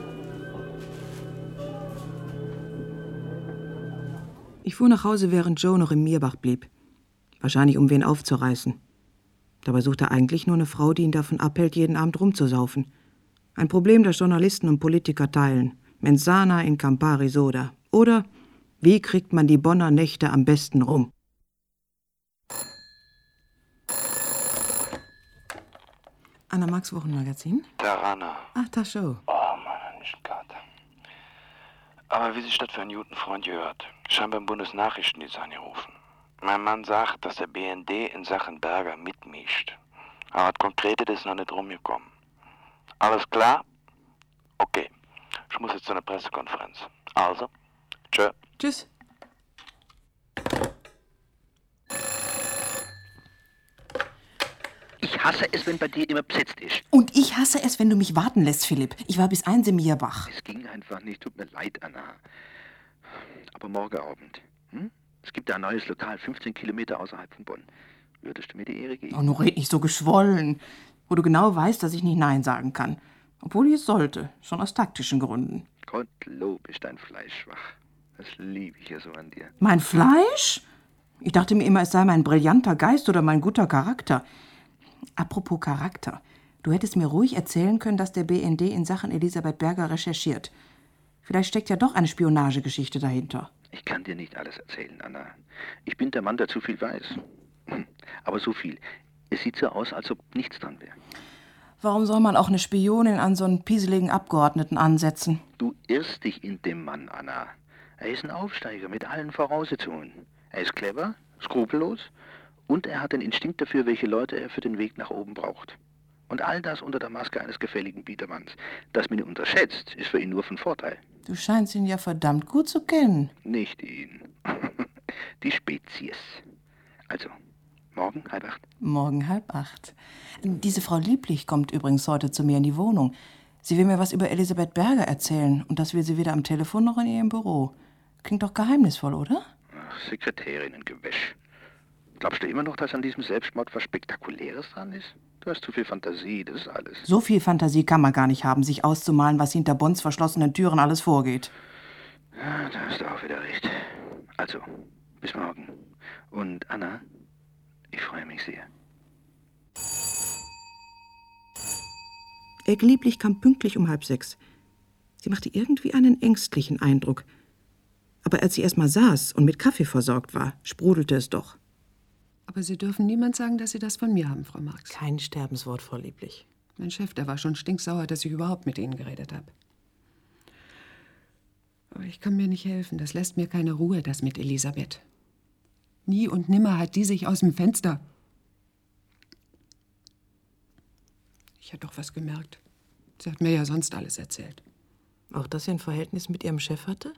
Ich fuhr nach Hause, während Joe noch im Mierbach blieb. Wahrscheinlich, um wen aufzureißen. Dabei sucht er eigentlich nur eine Frau, die ihn davon abhält, jeden Abend rumzusaufen. Ein Problem, das Journalisten und Politiker teilen. Mensana in Campari Soda. Oder, wie kriegt man die Bonner Nächte am besten rum? Anna Marks Wochenmagazin? Tarana. Ach, das schon. Oh Mann, nicht Gott. Aber wie sich das für einen guten Freund gehört, scheinbar im Bundesnachrichtendienst angerufen. Mein Mann sagt, dass der BND in Sachen Berger mitmischt. Aber das Konkrete ist noch nicht rumgekommen. Alles klar? Okay. Ich muss jetzt zu einer Pressekonferenz. Also, tschö. Tschüss. Ich hasse es, wenn bei dir immer besetzt ist. Und ich hasse es, wenn du mich warten lässt, Philipp. Ich war bis 1 im Mierbach. Es ging einfach nicht. Tut mir leid, Anna. Aber morgen Abend. Hm? Es gibt da ein neues Lokal, 15 Kilometer außerhalb von Bonn. Würdest du mir die Ehre geben? Oh, nur red nicht so geschwollen. Wo du genau weißt, dass ich nicht Nein sagen kann. Obwohl ich es sollte. Schon aus taktischen Gründen. Gottlob ist dein Fleisch schwach. Das liebe ich ja so an dir. Mein Fleisch? Ich dachte mir immer, es sei mein brillanter Geist oder mein guter Charakter. Apropos Charakter. Du hättest mir ruhig erzählen können, dass der BND in Sachen Elisabeth Berger recherchiert. Vielleicht steckt ja doch eine Spionagegeschichte dahinter. Ich kann dir nicht alles erzählen, Anna. Ich bin der Mann, der zu viel weiß. Aber so viel. Es sieht so aus, als ob nichts dran wäre. Warum soll man auch eine Spionin an so einen pieseligen Abgeordneten ansetzen? Du irrst dich in dem Mann, Anna. Er ist ein Aufsteiger mit allen Voraussetzungen. Er ist clever, skrupellos und er hat den Instinkt dafür, welche Leute er für den Weg nach oben braucht. Und all das unter der Maske eines gefälligen Biedermanns. Das man ihn unterschätzt, ist für ihn nur von Vorteil. Du scheinst ihn ja verdammt gut zu kennen. Nicht ihn. Die Spezies. Also, morgen 7:30. Morgen 7:30. Diese Frau Lieblich kommt übrigens heute zu mir in die Wohnung. Sie will mir was über Elisabeth Berger erzählen. Und das will sie weder am Telefon noch in ihrem Büro. Klingt doch geheimnisvoll, oder? Ach, Sekretärinnengewäsch. Glaubst du immer noch, dass an diesem Selbstmord was Spektakuläres dran ist? Du hast zu viel Fantasie, das ist alles. So viel Fantasie kann man gar nicht haben, sich auszumalen, was hinter Bonns verschlossenen Türen alles vorgeht. Ja, da hast du auch wieder recht. Also, bis morgen. Und Anna, ich freue mich sehr. Elke Lieblich kam pünktlich um 5:30. Sie machte irgendwie einen ängstlichen Eindruck. Aber als sie erst mal saß und mit Kaffee versorgt war, sprudelte es doch. Aber Sie dürfen niemand sagen, dass Sie das von mir haben, Frau Marx. Kein Sterbenswort, Frau Lieblich. Mein Chef, der war schon stinksauer, dass ich überhaupt mit Ihnen geredet habe. Aber ich kann mir nicht helfen. Das lässt mir keine Ruhe, das mit Elisabeth. Nie und nimmer hat die sich aus dem Fenster... Ich habe doch was gemerkt. Sie hat mir ja sonst alles erzählt. Auch dass sie ein Verhältnis mit ihrem Chef hatte?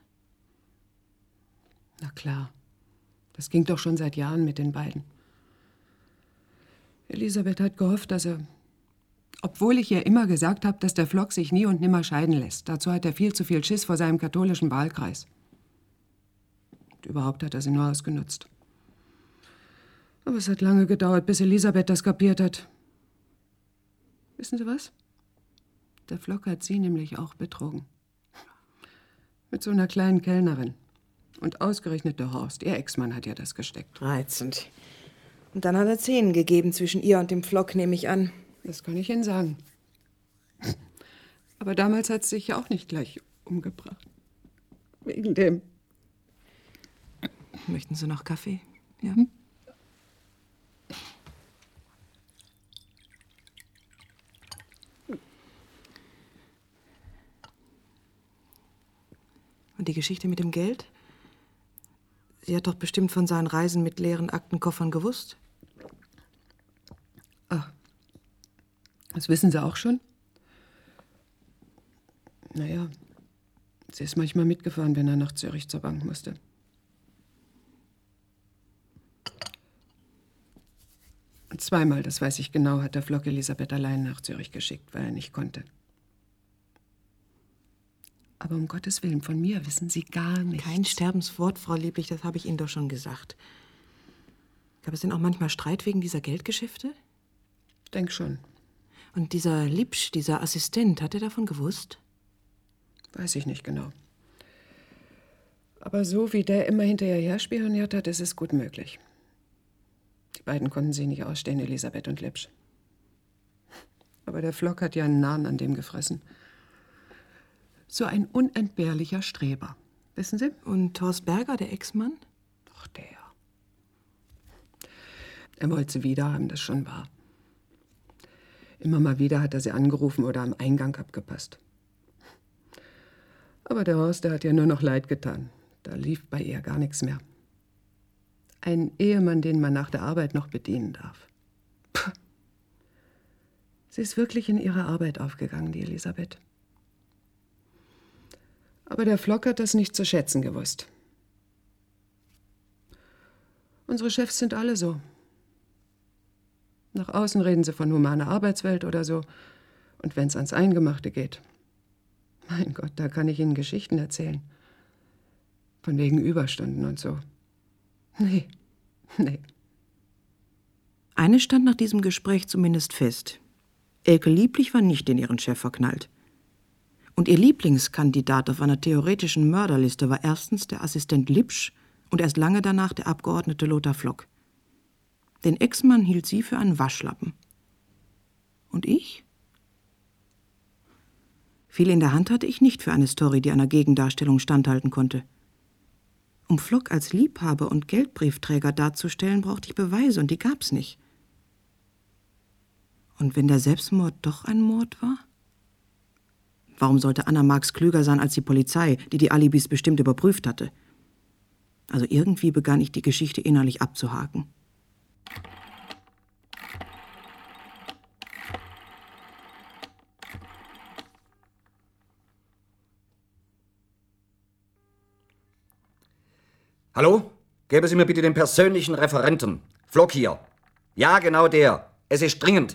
Na klar. Das ging doch schon seit Jahren mit den beiden. Elisabeth hat gehofft, dass er... Obwohl ich ihr immer gesagt habe, dass der Flock sich nie und nimmer scheiden lässt. Dazu hat er viel zu viel Schiss vor seinem katholischen Wahlkreis. Und überhaupt hat er sie nur ausgenutzt. Aber es hat lange gedauert, bis Elisabeth das kapiert hat. Wissen Sie was? Der Flock hat sie nämlich auch betrogen. Mit so einer kleinen Kellnerin. Und ausgerechnet der Horst, ihr Ex-Mann, hat ja das gesteckt. Reizend. Und dann hat er Szenen gegeben zwischen ihr und dem Flock, nehme ich an. Das kann ich Ihnen sagen. Aber damals hat sie sich ja auch nicht gleich umgebracht. Wegen dem. Möchten Sie noch Kaffee? Ja? Und die Geschichte mit dem Geld? Sie hat doch bestimmt von seinen Reisen mit leeren Aktenkoffern gewusst. Ach, das wissen Sie auch schon? Naja, sie ist manchmal mitgefahren, wenn er nach Zürich zur Bank musste. Und zweimal, das weiß ich genau, hat der Flock Elisabeth allein nach Zürich geschickt, weil er nicht konnte. Aber um Gottes Willen, von mir wissen Sie gar nichts. Kein Sterbenswort, Frau Lieblich, das habe ich Ihnen doch schon gesagt. Gab es denn auch manchmal Streit wegen dieser Geldgeschäfte? Ich denke schon. Und dieser Lipsch, dieser Assistent, hat er davon gewusst? Weiß ich nicht genau. Aber so wie der immer hinterher herspioniert hat, ist es gut möglich. Die beiden konnten sich nicht ausstehen, Elisabeth und Lipsch. Aber der Flock hat ja einen Nahen an dem gefressen. So ein unentbehrlicher Streber. Wissen Sie? Und Thorst Berger, der Ex-Mann? Doch, der. Er wollte sie wieder haben, das schon wahr. Immer mal wieder hat er sie angerufen oder am Eingang abgepasst. Aber der Horst, der hat ja nur noch leid getan. Da lief bei ihr gar nichts mehr. Ein Ehemann, den man nach der Arbeit noch bedienen darf. Puh. Sie ist wirklich in ihre Arbeit aufgegangen, die Elisabeth. Aber der Flock hat das nicht zu schätzen gewusst. Unsere Chefs sind alle so. Nach außen reden sie von humaner Arbeitswelt oder so. Und wenn es ans Eingemachte geht, mein Gott, da kann ich Ihnen Geschichten erzählen. Von wegen Überstunden und so. Nee. Eines stand nach diesem Gespräch zumindest fest. Elke Lieblich war nicht in ihren Chef verknallt. Und ihr Lieblingskandidat auf einer theoretischen Mörderliste war erstens der Assistent Lipsch und erst lange danach der Abgeordnete Lothar Flock. Den Ex-Mann hielt sie für einen Waschlappen. Und ich? Viel in der Hand hatte ich nicht für eine Story, die einer Gegendarstellung standhalten konnte. Um Flock als Liebhaber und Geldbriefträger darzustellen, brauchte ich Beweise, und die gab's nicht. Und wenn der Selbstmord doch ein Mord war? Warum sollte Anna Marx klüger sein als die Polizei, die die Alibis bestimmt überprüft hatte? Also irgendwie begann ich die Geschichte innerlich abzuhaken. Hallo? Geben Sie mir bitte den persönlichen Referenten. Flock hier. Ja, genau der. Es ist dringend.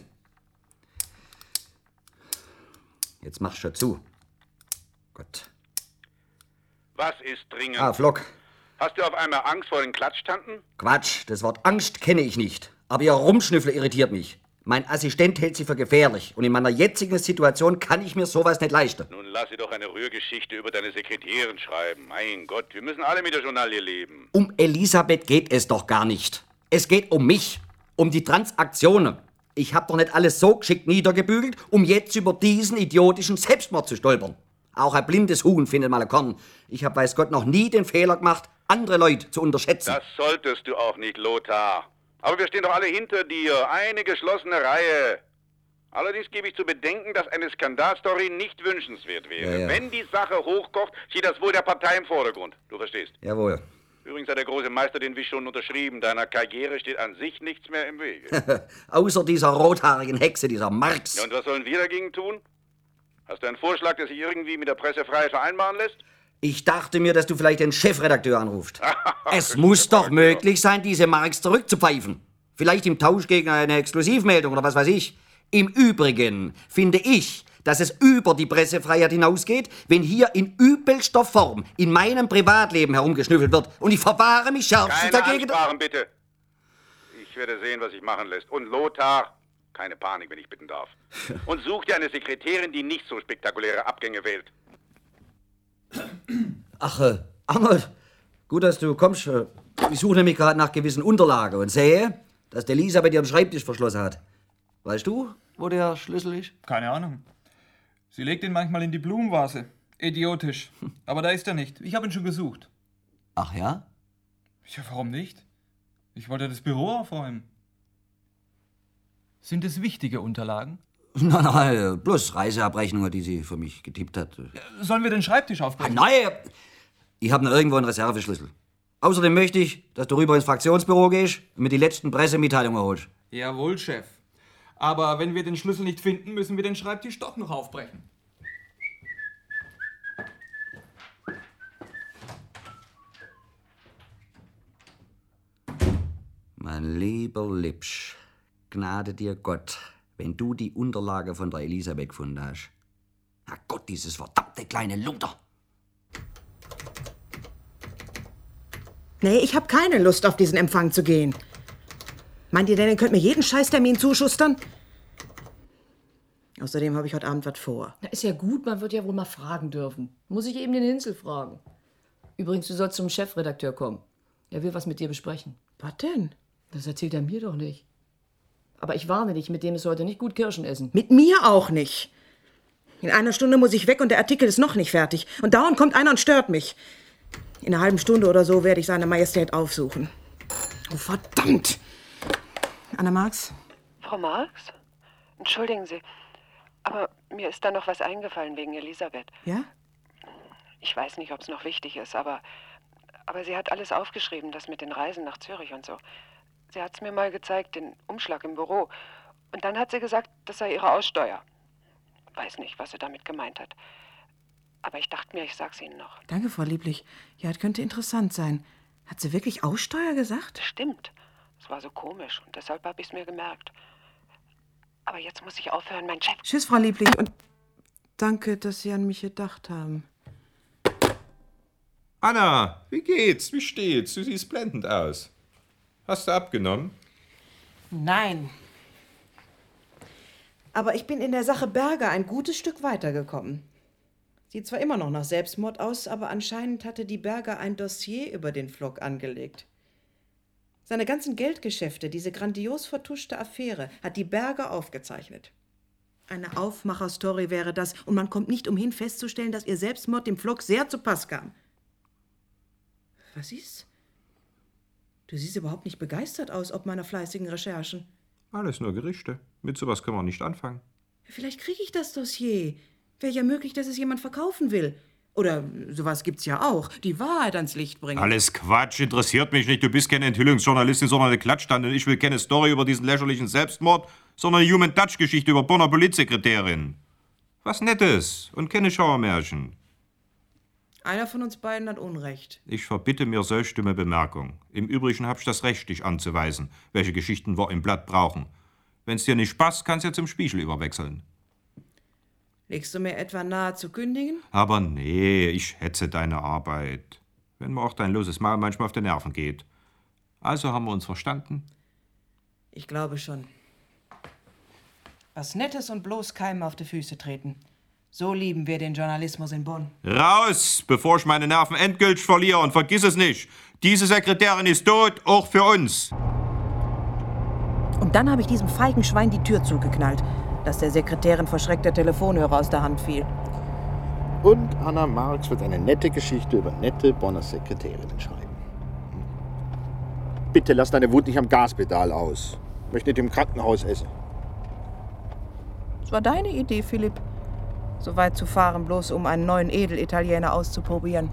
Jetzt mach schon zu. Gott. Was ist dringend? Ah, Flock. Hast du auf einmal Angst vor den Klatschtanten? Quatsch, das Wort Angst kenne ich nicht. Aber Ihr Rumschnüffel irritiert mich. Mein Assistent hält Sie für gefährlich. Und in meiner jetzigen Situation kann ich mir sowas nicht leisten. Nun lass sie doch eine Rührgeschichte über deine Sekretärin schreiben. Mein Gott, wir müssen alle mit der Journalie leben. Um Elisabeth geht es doch gar nicht. Es geht um mich. Um die Transaktionen. Ich hab doch nicht alles so geschickt niedergebügelt, um jetzt über diesen idiotischen Selbstmord zu stolpern. Auch ein blindes Huhn findet mal ein Korn. Ich hab, weiß Gott, noch nie den Fehler gemacht, andere Leute zu unterschätzen. Das solltest du auch nicht, Lothar. Aber wir stehen doch alle hinter dir. Eine geschlossene Reihe. Allerdings gebe ich zu bedenken, dass eine Skandalstory nicht wünschenswert wäre. Ja. Wenn die Sache hochkocht, steht das Wohl der Partei im Vordergrund. Du verstehst? Jawohl. Übrigens hat der große Meister den Wisch schon unterschrieben. Deiner Karriere steht an sich nichts mehr im Wege. Außer dieser rothaarigen Hexe, dieser Marx. Ja, und was sollen wir dagegen tun? Hast du einen Vorschlag, der sich irgendwie mit der Pressefreiheit vereinbaren lässt? Ich dachte mir, dass du vielleicht den Chefredakteur anrufst. Es muss doch möglich sein, diese Marx zurückzupfeifen. Vielleicht im Tausch gegen eine Exklusivmeldung oder was weiß ich. Im Übrigen finde ich, dass es über die Pressefreiheit hinausgeht, wenn hier in übelster Form in meinem Privatleben herumgeschnüffelt wird. Und ich verwahre mich schärfstens Keine dagegen. Ansprachen, bitte. Ich werde sehen, was sich machen lässt. Und Lothar, keine Panik, wenn ich bitten darf. Und such dir eine Sekretärin, die nicht so spektakuläre Abgänge wählt. Ach, Arnold, gut, dass du kommst. Ich suche nämlich gerade nach gewissen Unterlagen und sehe, dass der Elisabeth ihren Schreibtisch verschlossen hat. Weißt du, wo der Schlüssel ist? Keine Ahnung. Sie legt ihn manchmal in die Blumenvase. Idiotisch. Aber da ist er nicht. Ich habe ihn schon gesucht. Ach ja? Ja, warum nicht? Ich wollte das Büro aufräumen. Sind es wichtige Unterlagen? Nein, bloß Reiseabrechnungen, die sie für mich getippt hat. Sollen wir den Schreibtisch aufbrechen? Nein! Ich habe noch irgendwo einen Reserveschlüssel. Außerdem möchte ich, dass du rüber ins Fraktionsbüro gehst und mir die letzten Pressemitteilungen holst. Jawohl, Chef. Aber wenn wir den Schlüssel nicht finden, müssen wir den Schreibtisch doch noch aufbrechen. Mein lieber Lipsch, gnade dir Gott, wenn du die Unterlage von der Elisabeth gefunden hast. Herrgott, dieses verdammte kleine Luder! Nee, ich habe keine Lust, auf diesen Empfang zu gehen. Meint ihr denn, ihr könnt mir jeden Scheißtermin zuschustern? Außerdem habe ich heute Abend was vor. Na, ist ja gut, man wird ja wohl mal fragen dürfen. Muss ich eben den Hinsel fragen. Übrigens, du sollst zum Chefredakteur kommen. Er will was mit dir besprechen. Was denn? Das erzählt er mir doch nicht. Aber ich warne dich, mit dem ist heute nicht gut Kirschen essen. Mit mir auch nicht. In einer Stunde muss ich weg und der Artikel ist noch nicht fertig. Und dauernd kommt einer und stört mich. In einer halben Stunde oder so werde ich seine Majestät aufsuchen. Oh, verdammt! Anna Marx? Frau Marx? Entschuldigen Sie, aber mir ist da noch was eingefallen wegen Elisabeth. Ja? Ich weiß nicht, ob es noch wichtig ist, aber sie hat alles aufgeschrieben, das mit den Reisen nach Zürich und so. Sie hat es mir mal gezeigt, den Umschlag im Büro. Und dann hat sie gesagt, das sei ihre Aussteuer. Weiß nicht, was sie damit gemeint hat. Aber ich dachte mir, ich sag's Ihnen noch. Danke, Frau Lieblich. Ja, das könnte interessant sein. Hat sie wirklich Aussteuer gesagt? Stimmt. Es war so komisch und deshalb habe ich es mir gemerkt. Aber jetzt muss ich aufhören, mein Chef... Tschüss, Frau Lieblich, und danke, dass Sie an mich gedacht haben. Anna, wie geht's? Wie steht's? Du siehst blendend aus. Hast du abgenommen? Nein. Aber ich bin in der Sache Berger ein gutes Stück weitergekommen. Sieht zwar immer noch nach Selbstmord aus, aber anscheinend hatte die Berger ein Dossier über den Flock angelegt. Seine ganzen Geldgeschäfte, diese grandios vertuschte Affäre, hat die Berger aufgezeichnet. Eine Aufmacherstory wäre das, und man kommt nicht umhin festzustellen, dass ihr Selbstmord dem Flock sehr zu Pass kam. Was ist? Du siehst überhaupt nicht begeistert aus, ob meiner fleißigen Recherchen. Alles nur Gerichte. Mit sowas können wir nicht anfangen. Vielleicht kriege ich das Dossier. Wäre ja möglich, dass es jemand verkaufen will. Oder sowas gibt's ja auch. Die Wahrheit ans Licht bringen. Alles Quatsch, interessiert mich nicht. Du bist keine Enthüllungsjournalistin, sondern eine Klatschtante. Ich will keine Story über diesen lächerlichen Selbstmord, sondern eine Human-Touch-Geschichte über Bonner Politsekretärin. Was Nettes und keine Schauermärchen. Einer von uns beiden hat Unrecht. Ich verbitte mir solch dumme Bemerkung. Im Übrigen hab ich das Recht, dich anzuweisen, welche Geschichten wir im Blatt brauchen. Wenn's dir nicht passt, kannst du ja zum Spiegel überwechseln. Legst du mir etwa nahe zu kündigen? Aber nee, ich hetze deine Arbeit. Wenn mir auch dein loses Maul manchmal auf die Nerven geht. Also haben wir uns verstanden? Ich glaube schon. Was Nettes und bloß keinem auf die Füße treten. So lieben wir den Journalismus in Bonn. Raus, bevor ich meine Nerven endgültig verliere. Und vergiss es nicht, diese Sekretärin ist tot, auch für uns. Und dann habe ich diesem feigen Schwein die Tür zugeknallt, dass der Sekretärin verschreckter Telefonhörer aus der Hand fiel. Und Anna Marx wird eine nette Geschichte über nette Bonner Sekretärinnen schreiben. Bitte lass deine Wut nicht am Gaspedal aus. Ich möchte nicht im Krankenhaus essen. Es war deine Idee, Philipp. So weit zu fahren, bloß um einen neuen Edelitaliener auszuprobieren.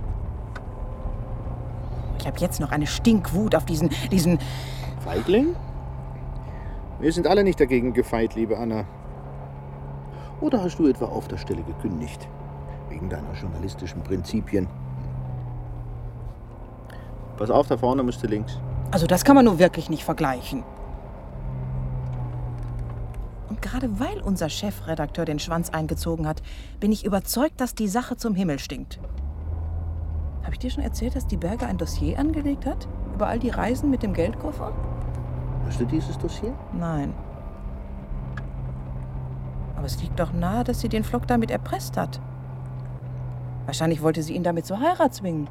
Ich habe jetzt noch eine Stinkwut auf diesen... Feigling? Wir sind alle nicht dagegen gefeit, liebe Anna. Oder hast du etwa auf der Stelle gekündigt? Wegen deiner journalistischen Prinzipien? Pass auf, da vorne musst du links. Also das kann man nur wirklich nicht vergleichen. Und gerade weil unser Chefredakteur den Schwanz eingezogen hat, bin ich überzeugt, dass die Sache zum Himmel stinkt. Habe ich dir schon erzählt, dass die Berger ein Dossier angelegt hat? Über all die Reisen mit dem Geldkoffer? Hast du dieses Dossier? Nein. Aber es liegt doch nahe, dass sie den Flock damit erpresst hat. Wahrscheinlich wollte sie ihn damit zur Heirat zwingen.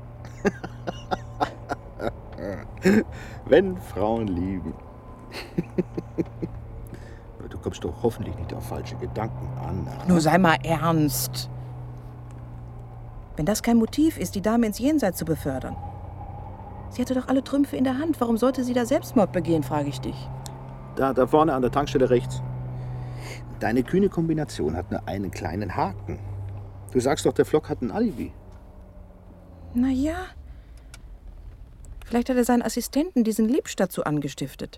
Wenn Frauen lieben. Du kommst doch hoffentlich nicht auf falsche Gedanken, Anna. Nur sei mal ernst. Wenn das kein Motiv ist, die Dame ins Jenseits zu befördern. Sie hatte doch alle Trümpfe in der Hand. Warum sollte sie da Selbstmord begehen, frage ich dich. Da vorne an der Tankstelle rechts. Deine kühne Kombination hat nur einen kleinen Haken. Du sagst doch, der Flock hat ein Alibi. Na ja. Vielleicht hat er seinen Assistenten, diesen Lipsch, dazu angestiftet.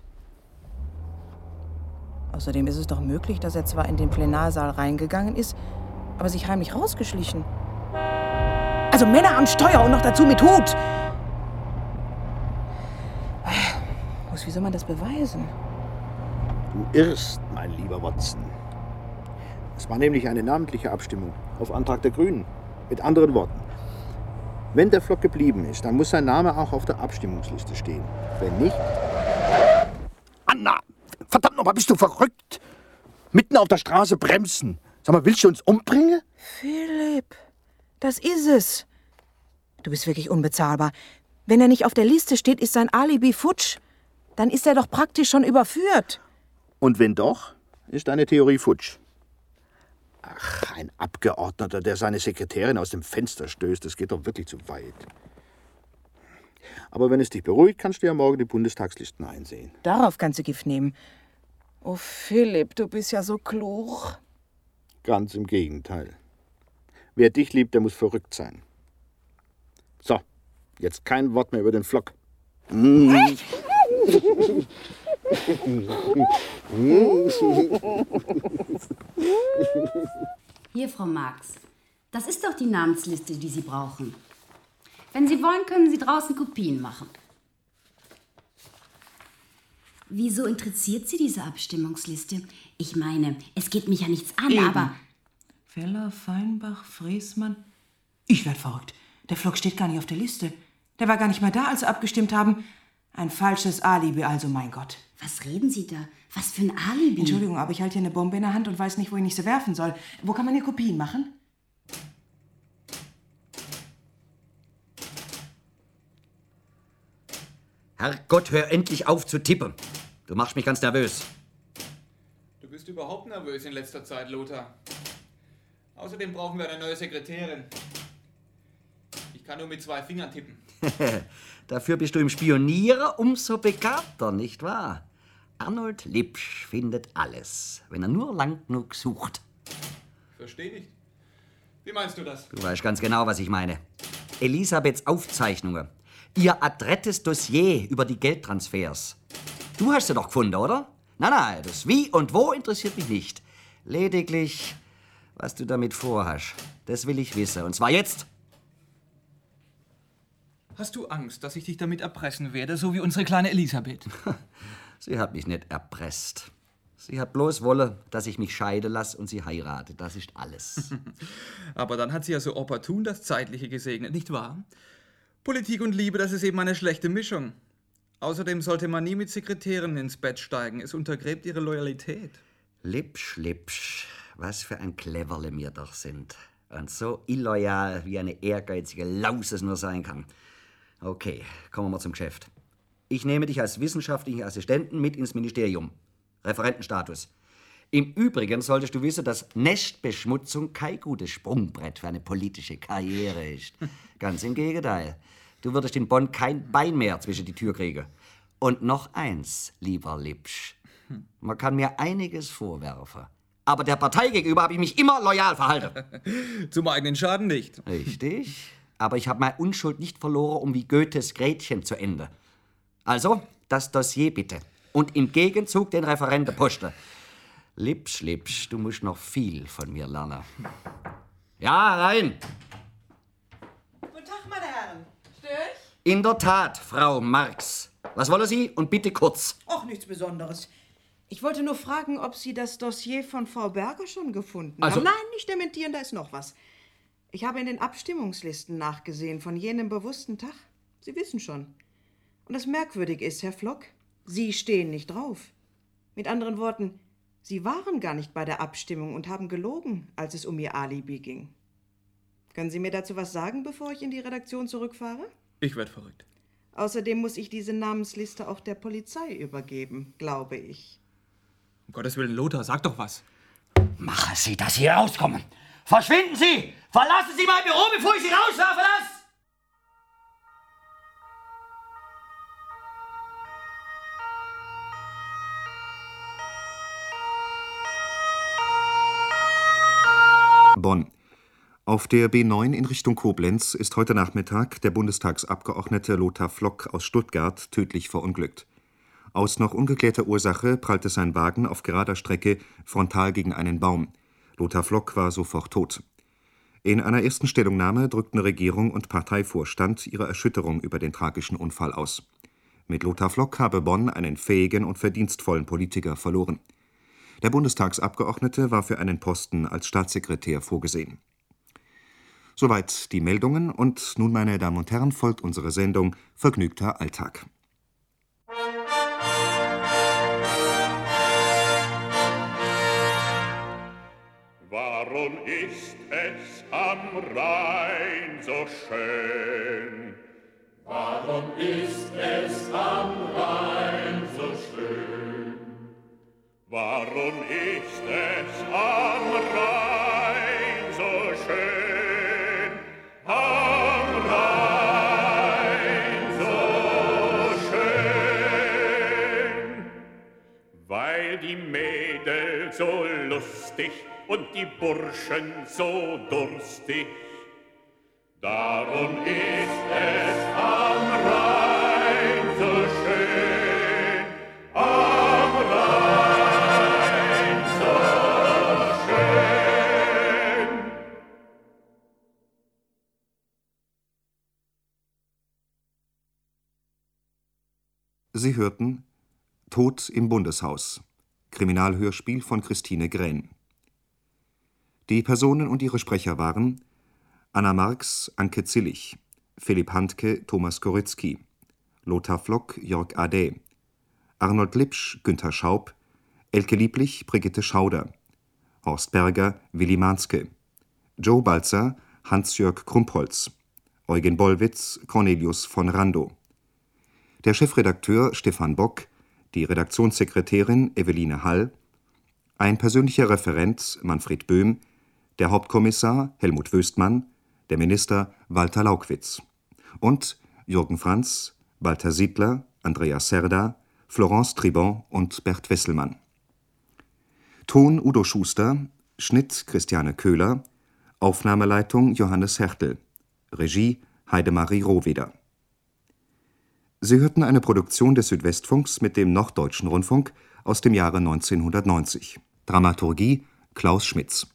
Außerdem ist es doch möglich, dass er zwar in den Plenarsaal reingegangen ist, aber sich heimlich rausgeschlichen. Also Männer am Steuer und noch dazu mit Hut. Wie soll man das beweisen? Du irrst, mein lieber Watson. Es war nämlich eine namentliche Abstimmung auf Antrag der Grünen. Mit anderen Worten, wenn der Flock geblieben ist, dann muss sein Name auch auf der Abstimmungsliste stehen. Wenn nicht... Anna! Verdammt nochmal, bist du verrückt? Mitten auf der Straße bremsen. Sag mal, willst du uns umbringen? Philipp, das ist es. Du bist wirklich unbezahlbar. Wenn er nicht auf der Liste steht, ist sein Alibi futsch. Dann ist er doch praktisch schon überführt. Und wenn doch, ist deine Theorie futsch. Ach, ein Abgeordneter, der seine Sekretärin aus dem Fenster stößt, das geht doch wirklich zu weit. Aber wenn es dich beruhigt, kannst du ja morgen die Bundestagslisten einsehen. Darauf kannst du Gift nehmen. Oh, Philipp, du bist ja so klug. Ganz im Gegenteil. Wer dich liebt, der muss verrückt sein. So, jetzt kein Wort mehr über den Flock. Hier, Frau Marx. Das ist doch die Namensliste, die Sie brauchen. Wenn Sie wollen, können Sie draußen Kopien machen. Wieso interessiert Sie diese Abstimmungsliste? Ich meine, es geht mich ja nichts an, Eben. aber... Feller, Feinbach, Fräßmann. Ich werd verrückt. Der Flock steht gar nicht auf der Liste. Der war gar nicht mal da, als sie abgestimmt haben. Ein falsches Alibi, also mein Gott. Was reden Sie da? Was für ein Alibi? Entschuldigung, aber ich halte hier eine Bombe in der Hand und weiß nicht, wohin ich sie werfen soll. Wo kann man hier Kopien machen? Herrgott, hör endlich auf zu tippen. Du machst mich ganz nervös. Du bist überhaupt nervös in letzter Zeit, Lothar. Außerdem brauchen wir eine neue Sekretärin. Ich kann nur mit 2 Fingern tippen. Dafür bist du im Spionierer umso begabter, nicht wahr? Arnold Lipsch findet alles, wenn er nur lang genug sucht. Versteh nicht. Wie meinst du das? Du weißt ganz genau, was ich meine. Elisabeths Aufzeichnungen. Ihr adrettes Dossier über die Geldtransfers. Du hast sie doch gefunden, oder? Nein, das Wie und Wo interessiert mich nicht. Lediglich, was du damit vorhast. Das will ich wissen. Und zwar jetzt. Hast du Angst, dass ich dich damit erpressen werde, so wie unsere kleine Elisabeth? Sie hat mich nicht erpresst. Sie hat bloß wollen, dass ich mich scheiden lasse und sie heirate. Das ist alles. Aber dann hat sie ja so opportun das Zeitliche gesegnet, nicht wahr? Politik und Liebe, das ist eben eine schlechte Mischung. Außerdem sollte man nie mit Sekretären ins Bett steigen. Es untergräbt ihre Loyalität. Lipsch, Lipsch. Was für ein Cleverle wir doch sind. Und so illoyal, wie eine ehrgeizige Laus es nur sein kann. Okay, kommen wir zum Geschäft. Ich nehme dich als wissenschaftlichen Assistenten mit ins Ministerium. Referentenstatus. Im Übrigen solltest du wissen, dass Nestbeschmutzung kein gutes Sprungbrett für eine politische Karriere ist. Ganz im Gegenteil. Du würdest in Bonn kein Bein mehr zwischen die Tür kriegen. Und noch eins, lieber Lipsch. Man kann mir einiges vorwerfen. Aber der Partei gegenüber habe ich mich immer loyal verhalten. Zum eigenen Schaden nicht. Richtig. Aber ich habe meine Unschuld nicht verloren, um wie Goethes Gretchen zu enden. Also, das Dossier bitte. Und im Gegenzug den Referentenposten. Lipsch, Lipsch, du musst noch viel von mir lernen. Ja, rein! Guten Tag, meine Herren. Stör ich? In der Tat, Frau Marx. Was wollen Sie? Und bitte kurz. Auch nichts Besonderes. Ich wollte nur fragen, ob Sie das Dossier von Frau Berger schon gefunden Also- haben. Nein, nicht dementieren, da ist noch was. Ich habe in den Abstimmungslisten nachgesehen von jenem bewussten Tag. Sie wissen schon. Und das Merkwürdige ist, Herr Flock, Sie stehen nicht drauf. Mit anderen Worten, Sie waren gar nicht bei der Abstimmung und haben gelogen, als es um Ihr Alibi ging. Können Sie mir dazu was sagen, bevor ich in die Redaktion zurückfahre? Ich werd verrückt. Außerdem muss ich diese Namensliste auch der Polizei übergeben, glaube ich. Um Gottes Willen, Lothar, sag doch was. Machen Sie, dass Sie rauskommen. Verschwinden Sie! Verlassen Sie mein Büro, bevor ich Sie rauswerfen lasse! Bonn. Auf der B9 in Richtung Koblenz ist heute Nachmittag der Bundestagsabgeordnete Lothar Flock aus Stuttgart tödlich verunglückt. Aus noch ungeklärter Ursache prallte sein Wagen auf gerader Strecke frontal gegen einen Baum. Lothar Flock war sofort tot. In einer ersten Stellungnahme drückten Regierung und Parteivorstand ihre Erschütterung über den tragischen Unfall aus. Mit Lothar Flock habe Bonn einen fähigen und verdienstvollen Politiker verloren. Der Bundestagsabgeordnete war für einen Posten als Staatssekretär vorgesehen. Soweit die Meldungen und nun, meine Damen und Herren, folgt unsere Sendung Vergnügter Alltag. Warum ist es am Rhein so schön? Warum ist es am Rhein so schön? Warum ist es am Rhein so schön? Am Rhein so schön? Weil die Mädel so lustig und die Burschen so durstig. Darum ist es am Rhein so schön, am Rhein so schön. Sie hörten Tod im Bundeshaus, Kriminalhörspiel von Christine Grähn. Die Personen und ihre Sprecher waren Anna Marx, Anke Zillig, Philipp Handke, Thomas Korycki, Lothar Flock, Jörg Ade, Arnold Lipsch, Günther Schaub, Elke Lieblich, Brigitte Schauder, Horst Berger, Willi Mahnske, Joe Balzer, Hans-Jörg Krumpholz, Eugen Bollwitz, Cornelius von Randow. Der Chefredakteur Stefan Bock, die Redaktionssekretärin Eveline Hall, ein persönlicher Referent Manfred Böhm, der Hauptkommissar Helmut Wöstmann, der Minister Walter Laugwitz und Jürgen Franz, Walter Siedler, Andreas Serda, Florence Tribon und Bert Wesselmann. Ton Udo Schuster, Schnitt Christiane Köhler, Aufnahmeleitung Johannes Hertel, Regie Heidemarie Rohweder. Sie hörten eine Produktion des Südwestfunks mit dem Norddeutschen Rundfunk aus dem Jahre 1990. Dramaturgie Klaus Schmitz.